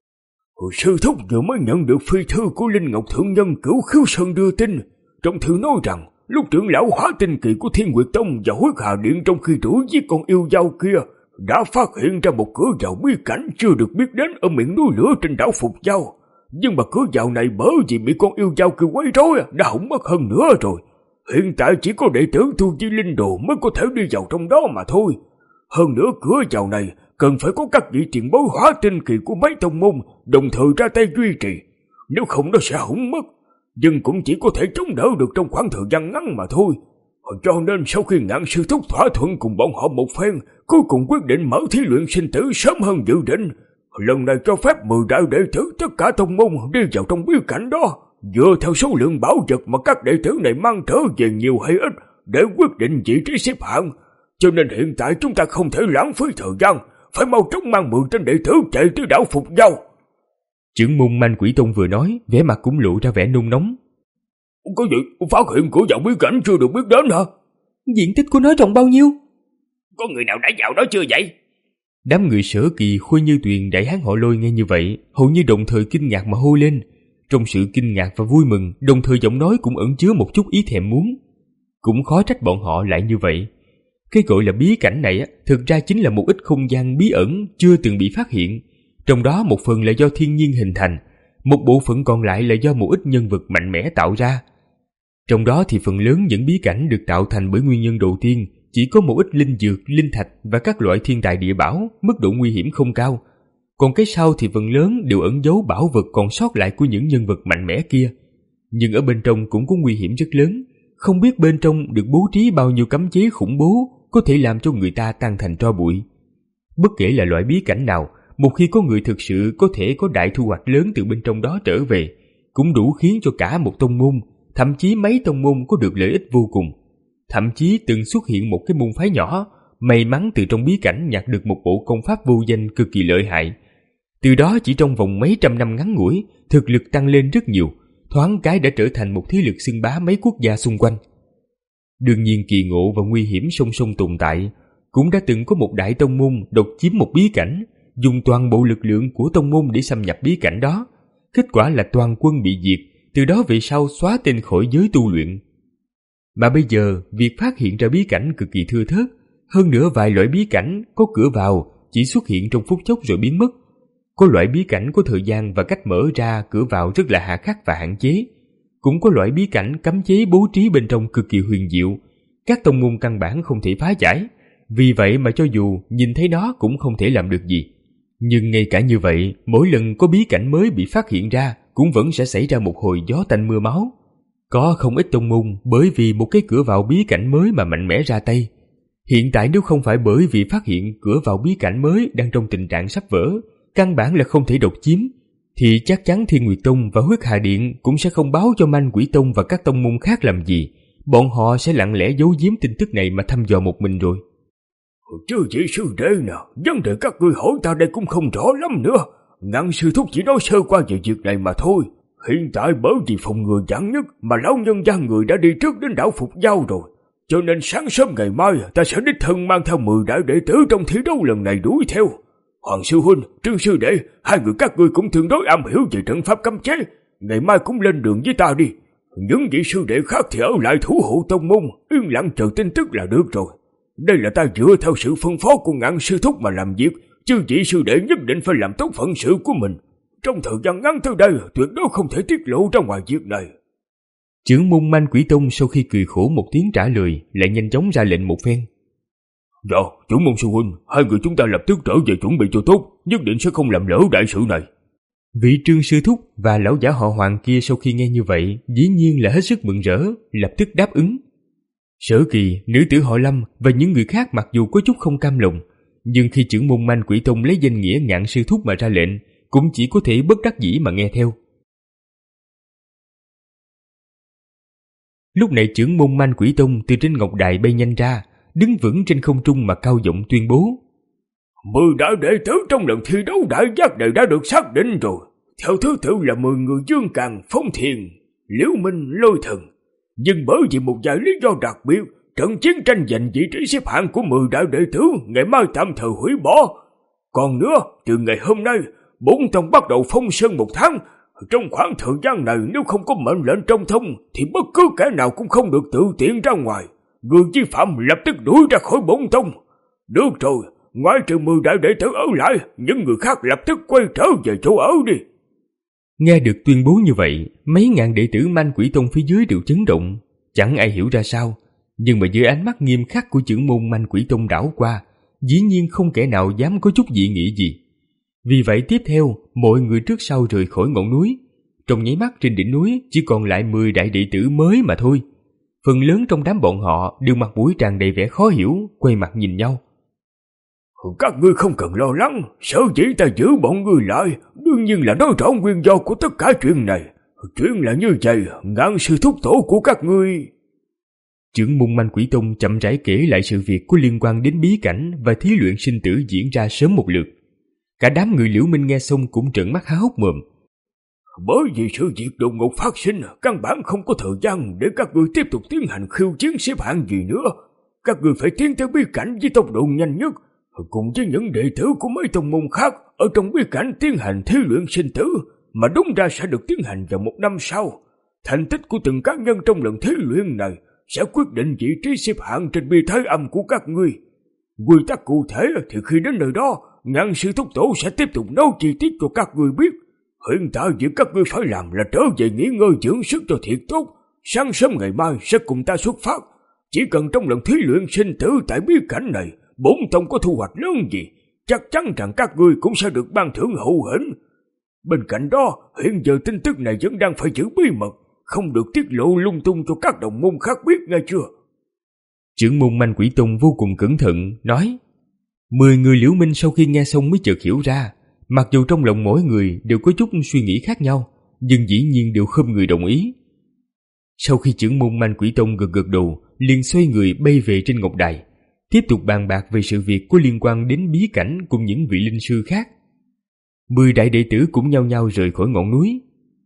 Sư thúc vừa mới nhận được phi thư của Linh Ngọc Thượng Nhân Cửu Khiếu Sơn đưa tin. Trong thư nói rằng lúc trưởng lão hóa tinh kỳ của Thiên Nguyệt Tông và Huyết Hà Điện trong khi đuổi giết con yêu dao kia đã phát hiện ra một cửa vào bí cảnh chưa được biết đến ở miệng núi lửa trên đảo Phục Giao. Nhưng mà cửa vào này bởi vì bị con yêu dao kia quấy rối đã hỏng mất hơn nữa rồi. Hiện tại chỉ có đệ tử tu vi linh đồ mới có thể đi vào trong đó mà thôi. Hơn nữa cửa vào này cần phải có các vị tiền bối hóa tinh kỳ của mấy tông môn đồng thời ra tay duy trì. Nếu không nó sẽ hỏng mất. Nhưng cũng chỉ có thể chống đỡ được trong khoảng thời gian ngắn mà thôi. Cho nên sau khi Ngạn sư thúc thỏa thuận cùng bọn họ một phen, cuối cùng quyết định mở thí luyện sinh tử sớm hơn dự định. Lần này cho phép mười đại đệ tử tất cả tông môn đi vào trong bí cảnh đó, dựa theo số lượng bảo vật mà các đệ tử này mang trở về nhiều hay ít để quyết định vị trí xếp hạng. Cho nên hiện tại chúng ta không thể lãng phí thời gian, phải mau chóng mang mười tên đệ tử chạy tới đảo Phục Giao. Trưởng môn Manh Quỷ Tông vừa nói, vẻ mặt cũng lộ ra vẻ nôn nóng. Có gì? Phát hiện cửa vào bí cảnh chưa được biết đến hả? Diện tích của nó rộng bao nhiêu? Có người nào đã vào đó chưa vậy? Đám người Sở Kỳ, Khôi Như Tuyền, Đại Hán Họ Lôi nghe như vậy, hầu như đồng thời kinh ngạc mà hô lên. Trong sự kinh ngạc và vui mừng, đồng thời giọng nói cũng ẩn chứa một chút ý thèm muốn. Cũng khó trách bọn họ lại như vậy. Cái gọi là bí cảnh này thực ra chính là một ít không gian bí ẩn chưa từng bị phát hiện. Trong đó một phần là do thiên nhiên hình thành, một bộ phận còn lại là do một ít nhân vật mạnh mẽ tạo ra. Trong đó thì phần lớn những bí cảnh được tạo thành bởi nguyên nhân đầu tiên chỉ có một ít linh dược, linh thạch và các loại thiên tài địa bảo, mức độ nguy hiểm không cao. Còn cái sau thì phần lớn đều ẩn giấu bảo vật còn sót lại của những nhân vật mạnh mẽ kia. Nhưng ở bên trong cũng có nguy hiểm rất lớn, không biết bên trong được bố trí bao nhiêu cấm chế khủng bố có thể làm cho người ta tan thành tro bụi. Bất kể là loại bí cảnh nào, một khi có người thực sự có thể có đại thu hoạch lớn từ bên trong đó trở về, cũng đủ khiến cho cả một tông môn, thậm chí mấy tông môn có được lợi ích vô cùng. Thậm chí từng xuất hiện một cái môn phái nhỏ, may mắn từ trong bí cảnh nhặt được một bộ công pháp vô danh cực kỳ lợi hại. Từ đó chỉ trong vòng mấy trăm năm ngắn ngủi, thực lực tăng lên rất nhiều, thoáng cái đã trở thành một thế lực xưng bá mấy quốc gia xung quanh. Đương nhiên kỳ ngộ và nguy hiểm song song tồn tại, cũng đã từng có một đại tông môn độc chiếm một bí cảnh, dùng toàn bộ lực lượng của tông môn để xâm nhập bí cảnh đó. Kết quả là toàn quân bị diệt, từ đó về sau xóa tên khỏi giới tu luyện. Mà bây giờ, việc phát hiện ra bí cảnh cực kỳ thưa thớt, hơn nữa vài loại bí cảnh có cửa vào chỉ xuất hiện trong phút chốc rồi biến mất. Có loại bí cảnh có thời gian và cách mở ra cửa vào rất là hà khắc và hạn chế. Cũng có loại bí cảnh cấm chế bố trí bên trong cực kỳ huyền diệu, các tông môn căn bản không thể phá giải, vì vậy mà cho dù nhìn thấy nó cũng không thể làm được gì. Nhưng ngay cả như vậy, mỗi lần có bí cảnh mới bị phát hiện ra cũng vẫn sẽ xảy ra một hồi gió tanh mưa máu. Có không ít tông môn bởi vì một cái cửa vào bí cảnh mới mà mạnh mẽ ra tay. Hiện tại nếu không phải bởi vì phát hiện cửa vào bí cảnh mới đang trong tình trạng sắp vỡ, căn bản là không thể độc chiếm, thì chắc chắn Thiên Nguyệt Tông và Huyết Hà Điện cũng sẽ không báo cho Manh Quỷ Tông và các tông môn khác làm gì. Bọn họ sẽ lặng lẽ giấu giếm tin tức này mà thăm dò một mình rồi. Chứ chị sư đệ nào, vấn đề các ngươi hỏi ta đây cũng không rõ lắm nữa. Ngạn sư thúc chỉ nói sơ qua về việc này mà thôi. Hiện tại bởi vì phòng ngừa vắn nhất mà lão nhân gia người đã đi trước đến đảo Phục Giao rồi. Cho nên sáng sớm ngày mai ta sẽ đích thân mang theo mười đại đệ tử trong thi đấu lần này đuổi theo. Hoàng sư huynh, Trương sư đệ, hai người các ngươi cũng tương đối am hiểu về trận pháp cấm chế. Ngày mai cũng lên đường với ta đi. Những vị sư đệ khác thì ở lại thủ hộ tông môn, yên lặng chờ tin tức là được rồi. Đây là ta dựa theo sự phân phó của Ngạn sư thúc mà làm việc, chứ vị sư đệ nhất định phải làm tốt phận sự của mình. Trong thời gian ngắn tới đây, tuyệt đối không thể tiết lộ ra ngoài việc này. Trưởng môn Manh Quỷ Tông sau khi cười khổ một tiếng trả lời, lại nhanh chóng ra lệnh một phen. Dạ, trưởng môn sư huynh, hai người chúng ta lập tức trở về chuẩn bị cho tốt, nhất định sẽ không làm lỡ đại sự này. Vị Trương sư thúc và lão giả họ Hoàng kia sau khi nghe như vậy, dĩ nhiên là hết sức mừng rỡ, lập tức đáp ứng. Sở Kỳ, nữ tử họ Lâm và những người khác mặc dù có chút không cam lòng, Nhưng khi trưởng môn Man Quỷ Tông lấy danh nghĩa Ngạn Sư Thúc mà ra lệnh, cũng chỉ có thể bất đắc dĩ mà nghe theo. Lúc này trưởng môn Man Quỷ Tông từ trên ngọc đài bay nhanh ra, đứng vững trên không trung mà cao giọng tuyên bố: Mười đại đệ tử trong lần thi đấu đại giác này đã được xác định rồi. Theo thứ tự là mười người Dương Càn, Phong Thiền, Liễu Minh, Lôi Thần. Nhưng bởi vì một vài lý do đặc biệt, trận chiến tranh giành vị trí xếp hạng của mười đại đệ tử ngày mai tạm thời hủy bỏ. Còn nữa, từ ngày hôm nay, bốn tông bắt đầu phong sơn một tháng. Trong khoảng thời gian này nếu không có mệnh lệnh trong thông thì bất cứ kẻ nào cũng không được tự tiện ra ngoài. Người vi phạm lập tức đuổi ra khỏi bổn tông. Được rồi, ngoại trừ mười đại đệ tử ở lại, những người khác lập tức quay trở về chỗ ở đi. Nghe được tuyên bố như vậy, mấy ngàn đệ tử Man Quỷ Tông phía dưới đều chấn động, chẳng ai hiểu ra sao. Nhưng mà dưới ánh mắt nghiêm khắc của trưởng môn Man Quỷ Tông đảo qua, dĩ nhiên không kẻ nào dám có chút dị nghị gì. Vì vậy tiếp theo, mọi người trước sau rời khỏi ngọn núi. Trong nháy mắt trên đỉnh núi chỉ còn lại mười đại đệ tử mới mà thôi. Phần lớn trong đám bọn họ đều mặt mũi tràn đầy vẻ khó hiểu, quay mặt nhìn nhau. Các ngươi không cần lo lắng, sở dĩ ta giữ bọn ngươi lại, đương nhiên là nói rõ nguyên do của tất cả chuyện này. Chuyện là như vậy, Ngạn Sư Thúc tổ của các ngươi. Trưởng môn Man Quỷ Tông chậm rãi kể lại sự việc có liên quan đến bí cảnh và thí luyện sinh tử diễn ra sớm một lượt. Cả đám người Liễu Minh nghe xong cũng trợn mắt há hốc mồm. Bởi vì sự việc đột ngột phát sinh, căn bản không có thời gian để các ngươi tiếp tục tiến hành khiêu chiến xếp hạng gì nữa. Các ngươi phải tiến tới bí cảnh với tốc độ nhanh nhất, cùng với những đệ tử của mấy tông môn khác ở trong bí cảnh tiến hành thí luyện sinh tử, mà đúng ra sẽ được tiến hành vào một năm sau. Thành tích của từng cá nhân trong lần thí luyện này sẽ quyết định vị trí xếp hạng trên bia thái âm của các ngươi. Quy tắc cụ thể thì khi đến nơi đó, Ngạn Sư Thúc tổ sẽ tiếp tục nói chi tiết cho các ngươi biết. Hiện tại việc các ngươi phải làm là trở về nghỉ ngơi dưỡng sức cho thiệt tốt. Sáng sớm ngày mai sẽ cùng ta xuất phát. Chỉ cần trong lần thí luyện sinh tử tại bí cảnh này, bốn tông có thu hoạch lớn gì, chắc chắn rằng các ngươi cũng sẽ được ban thưởng hậu hĩnh. Bên cạnh đó, hiện giờ tin tức này vẫn đang phải giữ bí mật, không được tiết lộ lung tung cho các đồng môn khác biết, nghe chưa? Trưởng môn Man Quỷ Tông vô cùng cẩn thận, nói. Mười người Liễu Minh sau khi nghe xong mới chợt hiểu ra, mặc dù trong lòng mỗi người đều có chút suy nghĩ khác nhau, nhưng dĩ nhiên đều không người đồng ý. Sau khi trưởng môn Man Quỷ Tông gật gật đầu, liền xoay người bay về trên ngọc đài, tiếp tục bàn bạc về sự việc có liên quan đến bí cảnh cùng những vị linh sư khác. Mười đại đệ tử cũng nhao nhao rời khỏi ngọn núi.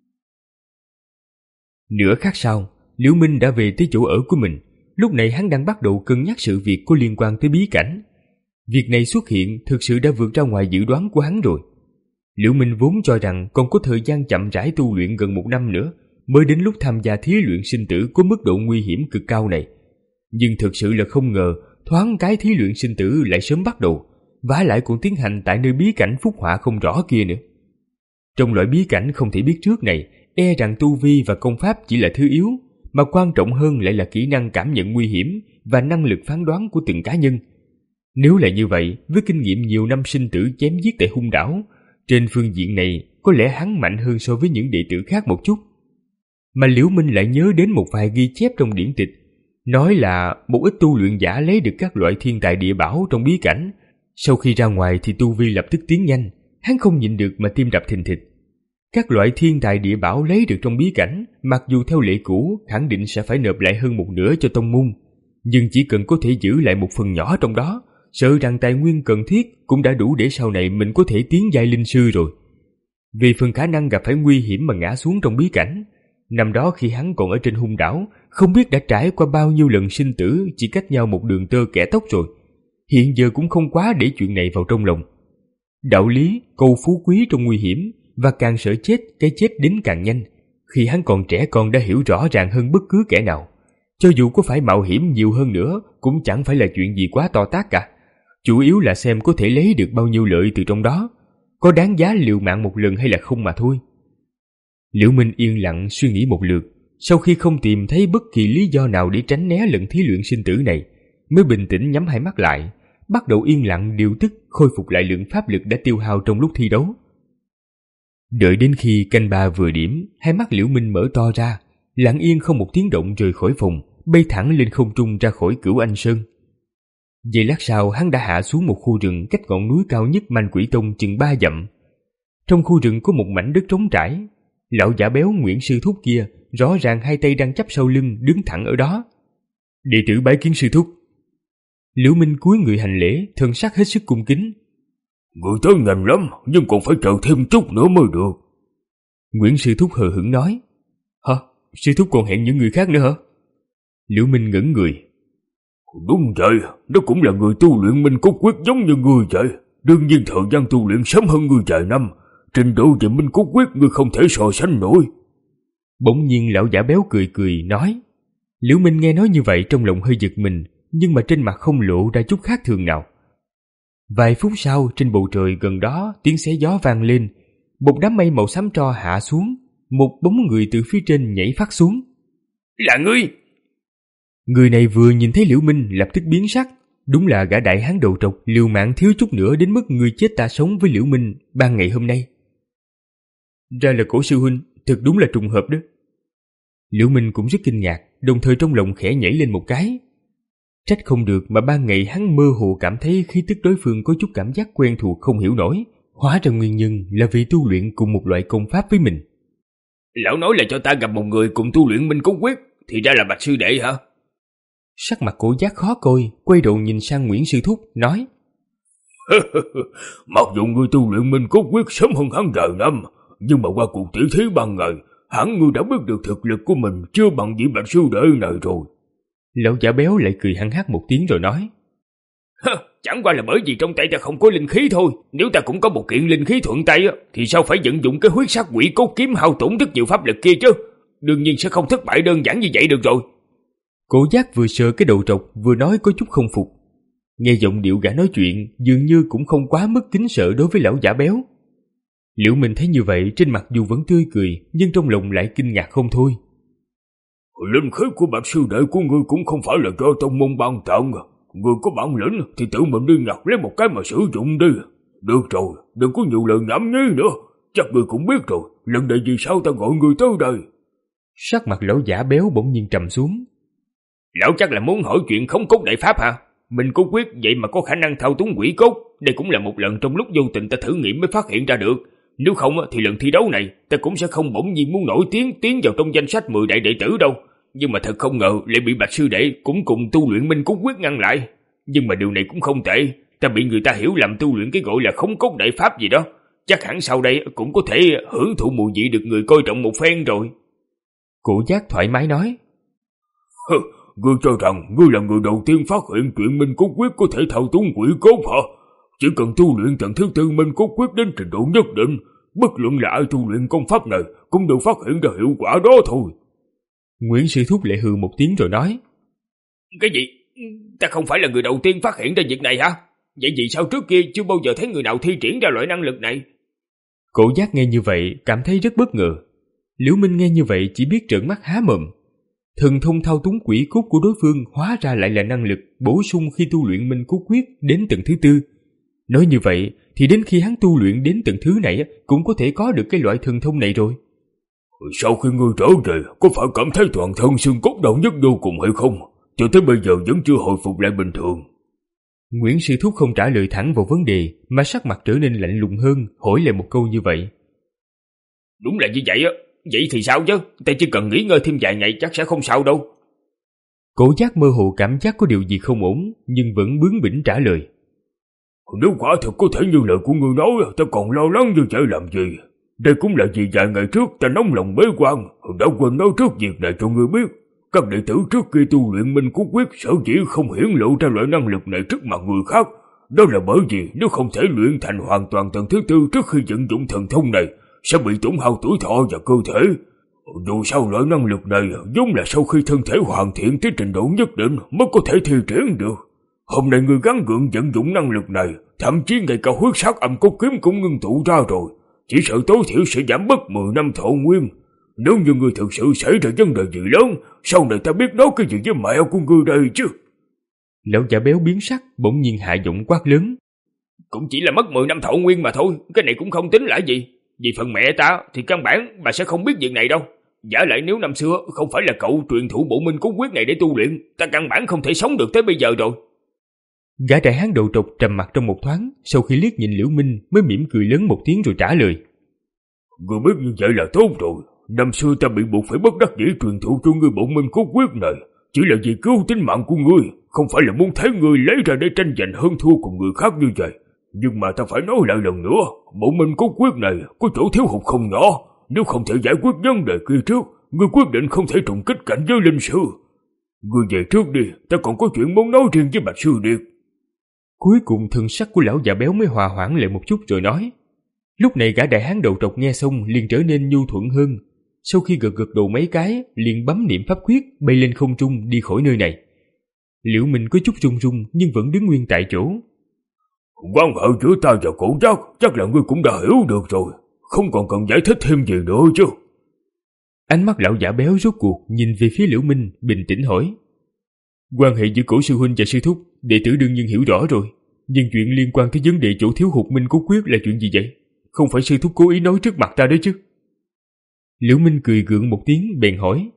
Nửa khắc sau, Liễu Minh đã về tới chỗ ở của mình. Lúc này hắn đang bắt đầu cân nhắc sự việc có liên quan tới bí cảnh. Việc này xuất hiện thực sự đã vượt ra ngoài dự đoán của hắn rồi. Liễu Minh vốn cho rằng còn có thời gian chậm rãi tu luyện gần một năm nữa mới đến lúc tham gia thí luyện sinh tử có mức độ nguy hiểm cực cao này. Nhưng thực sự là không ngờ thoáng cái thí luyện sinh tử lại sớm bắt đầu, vả lại còn tiến hành tại nơi bí cảnh phúc họa không rõ kia nữa. Trong loại bí cảnh không thể biết trước này, e rằng tu vi và công pháp chỉ là thứ yếu, mà quan trọng hơn lại là kỹ năng cảm nhận nguy hiểm và năng lực phán đoán của từng cá nhân. Nếu là như vậy, với kinh nghiệm nhiều năm sinh tử chém giết tại hung đảo, trên phương diện này có lẽ hắn mạnh hơn so với những đệ tử khác một chút. Mà Liễu Minh lại nhớ đến một vài ghi chép trong điển tịch, nói là một ít tu luyện giả lấy được các loại thiên tài địa bảo trong bí cảnh, sau khi ra ngoài thì tu vi lập tức tiến nhanh. Hắn không nhịn được mà tim đập thình thịch. Các loại thiên tài địa bảo lấy được trong bí cảnh, mặc dù theo lệ cũ khẳng định sẽ phải nộp lại hơn một nửa cho tông môn, nhưng chỉ cần có thể giữ lại một phần nhỏ trong đó, sợ rằng tài nguyên cần thiết cũng đã đủ để sau này mình có thể tiến giai linh sư rồi. Vì phần khả năng gặp phải nguy hiểm mà ngã xuống trong bí cảnh, năm đó khi hắn còn ở trên hung đảo, không biết đã trải qua bao nhiêu lần sinh tử chỉ cách nhau một đường tơ kẻ tóc rồi. Hiện giờ cũng không quá để chuyện này vào trong lòng. Đạo lý câu phú quý trong nguy hiểm, và càng sợ chết cái chết đến càng nhanh. Khi hắn còn trẻ con đã hiểu rõ ràng hơn bất cứ kẻ nào. Cho dù có phải mạo hiểm nhiều hơn nữa cũng chẳng phải là chuyện gì quá to tát cả. Chủ yếu là xem có thể lấy được bao nhiêu lợi từ trong đó, có đáng giá liều mạng một lần hay là không mà thôi. Liễu Minh yên lặng suy nghĩ một lượt, sau khi không tìm thấy bất kỳ lý do nào để tránh né lần thí luyện sinh tử này, mới bình tĩnh nhắm hai mắt lại, bắt đầu yên lặng điều tức khôi phục lại lượng pháp lực đã tiêu hao trong lúc thi đấu. Đợi đến khi canh ba vừa điểm, hai mắt Liễu Minh mở to ra, lặng yên không một tiếng động rời khỏi phòng, bay thẳng lên không trung ra khỏi Cửu Anh Sơn. Giây lát sau hắn đã hạ xuống một khu rừng cách ngọn núi cao nhất Man Quỷ Tông chừng ba dặm. Trong khu rừng có một mảnh đất trống trải. Lão giả béo Nguyễn Sư Thúc kia rõ ràng hai tay đang chắp sau lưng đứng thẳng ở đó. Đệ tử bái kiến sư thúc. Liễu Minh cúi người hành lễ, thân sắc hết sức cung kính. Người tới nhanh lắm, nhưng còn phải chờ thêm chút nữa mới được. Nguyễn Sư Thúc hờ hững nói. Hả? Sư thúc còn hẹn những người khác nữa hả? Liễu Minh ngẩn người. Đúng vậy, nó cũng là người tu luyện minh cốt quyết giống như người vậy. Đương nhiên thời gian tu luyện sớm hơn người vài năm. Trình độ về minh cốt quyết người không thể so sánh nổi. Bỗng nhiên lão giả béo cười cười nói. Liễu Minh nghe nói như vậy trong lòng hơi giật mình, nhưng mà trên mặt không lộ ra chút khác thường nào. Vài phút sau, trên bầu trời gần đó tiếng xé gió vang lên, một đám mây màu xám tro hạ xuống, một bóng người từ phía trên nhảy phát xuống. Là ngươi! Người này vừa nhìn thấy Liễu Minh lập tức biến sắc, đúng là gã đại hán đầu trọc liều mạng thiếu chút nữa đến mức người chết ta sống với Liễu Minh ban ngày hôm nay. Ra là Cổ sư huynh, thật đúng là trùng hợp đó. Liễu Minh cũng rất kinh ngạc, đồng thời trong lòng khẽ nhảy lên một cái. Trách không được mà ban ngày hắn mơ hồ cảm thấy khí tức đối phương có chút cảm giác quen thuộc không hiểu nổi, hóa ra nguyên nhân là vì tu luyện cùng một loại công pháp với mình. Lão nói là cho ta gặp một người cùng tu luyện minh cốt quyết, thì ra là Bạch sư đệ hả? Sắc mặt Cổ Giác khó coi, quay đầu nhìn sang Nguyễn Sư Thúc, nói. Mặc dù người tu luyện minh cốt quyết sớm hơn hắn vài năm, nhưng mà qua cuộc tỷ thí ban ngày, hẳn ngươi đã biết được thực lực của mình chưa bằng vị Bạch sư đệ này rồi. Lão giả béo lại cười hăng hắc một tiếng rồi nói. Chẳng qua là bởi vì trong tay ta không có linh khí thôi. Nếu ta cũng có một kiện linh khí thuận tay thì sao phải vận dụng cái huyết sắc quỷ cốt kiếm hao tổn rất nhiều pháp lực kia chứ. Đương nhiên sẽ không thất bại đơn giản như vậy được rồi. Cổ Giác vừa sợ cái đầu trọc vừa nói có chút không phục. Nghe giọng điệu gã nói chuyện dường như cũng không quá mức kính sợ đối với lão giả béo. Liễu Minh thấy như vậy trên mặt dù vẫn tươi cười, nhưng trong lòng lại kinh ngạc không thôi. Linh khí của Bạch sư đệ của ngươi cũng không phải là do tông môn ban tặng. Ngươi có bản lĩnh thì tự mình đi nhặt lấy một cái mà sử dụng đi. Được rồi, đừng có nhiều lời nhảm nhí nữa. Chắc ngươi cũng biết rồi, lần này vì sao ta gọi ngươi tới đây. Sắc mặt lão giả béo bỗng nhiên trầm xuống. Lão chắc là muốn hỏi chuyện khống cốt đại pháp hả? Mình có quyết vậy mà có khả năng thao túng quỷ cốt. Đây cũng là một lần trong lúc vô tình ta thử nghiệm mới phát hiện ra được. Nếu không thì lần thi đấu này ta cũng sẽ không bỗng nhiên muốn nổi tiếng tiến vào trong danh sách mười đại đệ tử đâu. Nhưng mà thật không ngờ lại bị Bạch sư đệ cũng cùng tu luyện minh cốt quyết ngăn lại. Nhưng mà điều này cũng không tệ. Ta bị người ta hiểu lầm tu luyện cái gọi là khống cốt đại pháp gì đó. Chắc hẳn sau đây cũng có thể hưởng thụ mùi vị được người coi trọng một phen rồi. Cổ Giác thoải mái nói. Ngươi cho rằng ngươi là người đầu tiên phát hiện chuyện minh cốt quyết có thể thao túng quỷ cốt hả? Chỉ cần tu luyện tầng thứ tư minh cốt quyết đến trình độ nhất định, bất luận là ai tu luyện công pháp này cũng đều phát hiện ra hiệu quả đó thôi. Nguyễn Sư Thúc lại hừ một tiếng rồi nói. Cái gì? Ta không phải là người đầu tiên phát hiện ra việc này hả? Vậy vì sao trước kia chưa bao giờ thấy người nào thi triển ra loại năng lực này? Cổ Giác nghe như vậy cảm thấy rất bất ngờ. Liễu Minh nghe như vậy chỉ biết trợn mắt há mồm. Thần thông thao túng quỷ cốt của đối phương hóa ra lại là năng lực bổ sung khi tu luyện minh cốt quyết đến tầng thứ tư. Nói như vậy thì đến khi hắn tu luyện đến tầng thứ này cũng có thể có được cái loại thần thông này rồi. Sau khi ngươi trở về, có phải cảm thấy toàn thân xương cốt đau nhức vô cùng hay không? Cho tới bây giờ vẫn chưa hồi phục lại bình thường. Nguyễn Sư Thúc không trả lời thẳng vào vấn đề, mà sắc mặt trở nên lạnh lùng hơn, hỏi lại một câu như vậy. Đúng là như vậy á, vậy thì sao chứ? Ta chỉ cần nghỉ ngơi thêm vài ngày chắc sẽ không sao đâu. Cổ Giác mơ hồ cảm giác có điều gì không ổn, nhưng vẫn bướng bỉnh trả lời. Nếu quả thực có thể như lời của ngươi nói, ta còn lo lắng như vậy làm gì? Đây cũng là vì vài ngày trước ta nóng lòng bế quan, đã quên nói trước việc này cho ngươi biết. Các đệ tử trước khi tu luyện minh cốt quyết sở dĩ không hiển lộ ra loại năng lực này trước mặt người khác. Đó là bởi vì nếu không thể luyện thành hoàn toàn tầng thứ tư trước khi vận dụng thần thông này, sẽ bị tổn hao tuổi thọ và cơ thể. Dù sao loại năng lực này vốn là sau khi thân thể hoàn thiện tới trình độ nhất định mới có thể thi triển được. Hôm nay người gắng gượng vận dụng năng lực này, thậm chí ngay cả huyết sắc âm cốt kiếm cũng ngưng tụ ra rồi. Chỉ sợ tối thiểu sẽ giảm bớt mười năm thọ nguyên. Nếu như ngươi thực sự xảy ra vấn đề gì lớn, sau này ta biết nói cái gì với mẹ của ngươi đây chứ. Lão giả béo biến sắc, bỗng nhiên hạ giọng quát lớn. Cũng chỉ là mất mười năm thọ nguyên mà thôi, cái này cũng không tính là gì. Vì phần mẹ ta thì căn bản bà sẽ không biết việc này đâu. Giả lại nếu năm xưa không phải là cậu truyền thụ bộ minh cốt quyết này để tu luyện, ta căn bản không thể sống được tới bây giờ rồi. Gã đại hán đầu trọc trầm mặt trong một thoáng, sau khi liếc nhìn Liễu Minh mới mỉm cười lớn một tiếng rồi trả lời. Ngươi biết như vậy là tốt rồi. Năm xưa ta bị buộc phải bất đắc dĩ truyền thụ cho ngươi bộ minh cốt quyết này, chỉ là vì cứu tính mạng của ngươi, không phải là muốn thấy ngươi lấy ra để tranh giành hơn thua cùng người khác như vậy. Nhưng mà ta phải nói lại lần nữa, bộ minh cốt quyết này có chỗ thiếu hụt không nhỏ. Nếu không thể giải quyết vấn đề kia trước, ngươi quyết định không thể trùng kích cảnh giới linh sư. Ngươi về trước đi, ta còn có chuyện muốn nói riêng với Bạch Sư Điệt. Cuối cùng thân sắc của lão già béo mới hòa hoãn lại một chút rồi nói. Lúc này gã đại hán đầu trọc nghe xong liền trở nên nhu thuận hơn. Sau khi gật gật đầu mấy cái, liền bấm niệm pháp quyết bay lên không trung đi khỏi nơi này. Liễu Minh có chút run run nhưng vẫn đứng nguyên tại chỗ. Quan hệ giữa ta và cổ giác chắc là ngươi cũng đã hiểu được rồi, không còn cần giải thích thêm gì nữa chứ. Ánh mắt lão giả béo rốt cuộc nhìn về phía Liễu Minh, bình tĩnh hỏi. Quan hệ giữa cổ sư huynh và sư thúc, đệ tử đương nhiên hiểu rõ rồi. Nhưng chuyện liên quan tới vấn đề chỗ thiếu hụt minh cốt quyết là chuyện gì vậy? Không phải sư thúc cố ý nói trước mặt ta đấy chứ? Liễu Minh cười gượng một tiếng bèn hỏi.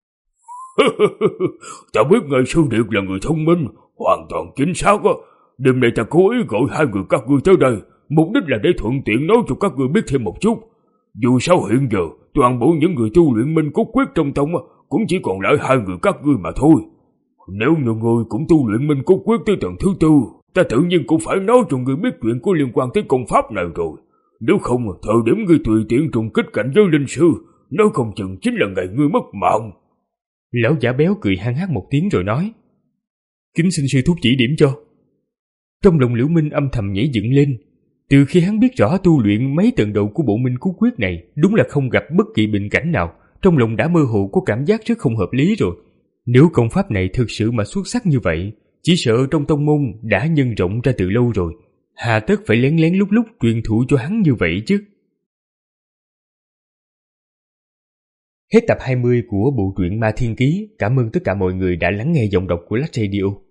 Ta biết ngài Sư Điệt là người thông minh, hoàn toàn chính xác á. Đêm nay ta cố ý gọi hai người các ngươi tới đây, mục đích là để thuận tiện nói cho các ngươi biết thêm một chút. Dù sao hiện giờ, toàn bộ những người tu luyện minh cốt quyết trong tông cũng chỉ còn lại hai người các ngươi mà thôi. Nếu nhiều người cũng tu luyện minh cốt quyết tới tầng thứ tư, ta tự nhiên cũng phải nói cho người biết chuyện có liên quan tới công pháp này rồi. Nếu không, thời điểm ngươi tùy tiện trùng kích cảnh giới linh sư, nói không chừng chính là ngày ngươi mất mạng. Lão giả béo cười hăng hắc một tiếng rồi nói. Kính xin sư thúc chỉ điểm cho. Trong lòng Liễu Minh âm thầm nhảy dựng lên. Từ khi hắn biết rõ tu luyện mấy tầng đầu của bộ minh cốt quyết này đúng là không gặp bất kỳ bình cảnh nào, trong lòng đã mơ hồ có cảm giác rất không hợp lý rồi. Nếu công pháp này thực sự mà xuất sắc như vậy, chỉ sợ trong tông môn đã nhân rộng ra từ lâu rồi, hà tất phải lén lén lúc lúc truyền thụ cho hắn như vậy chứ. Hết tập hai mươi của bộ truyện Ma Thiên Ký. Cảm ơn tất cả mọi người đã lắng nghe giọng đọc của Lách Radio.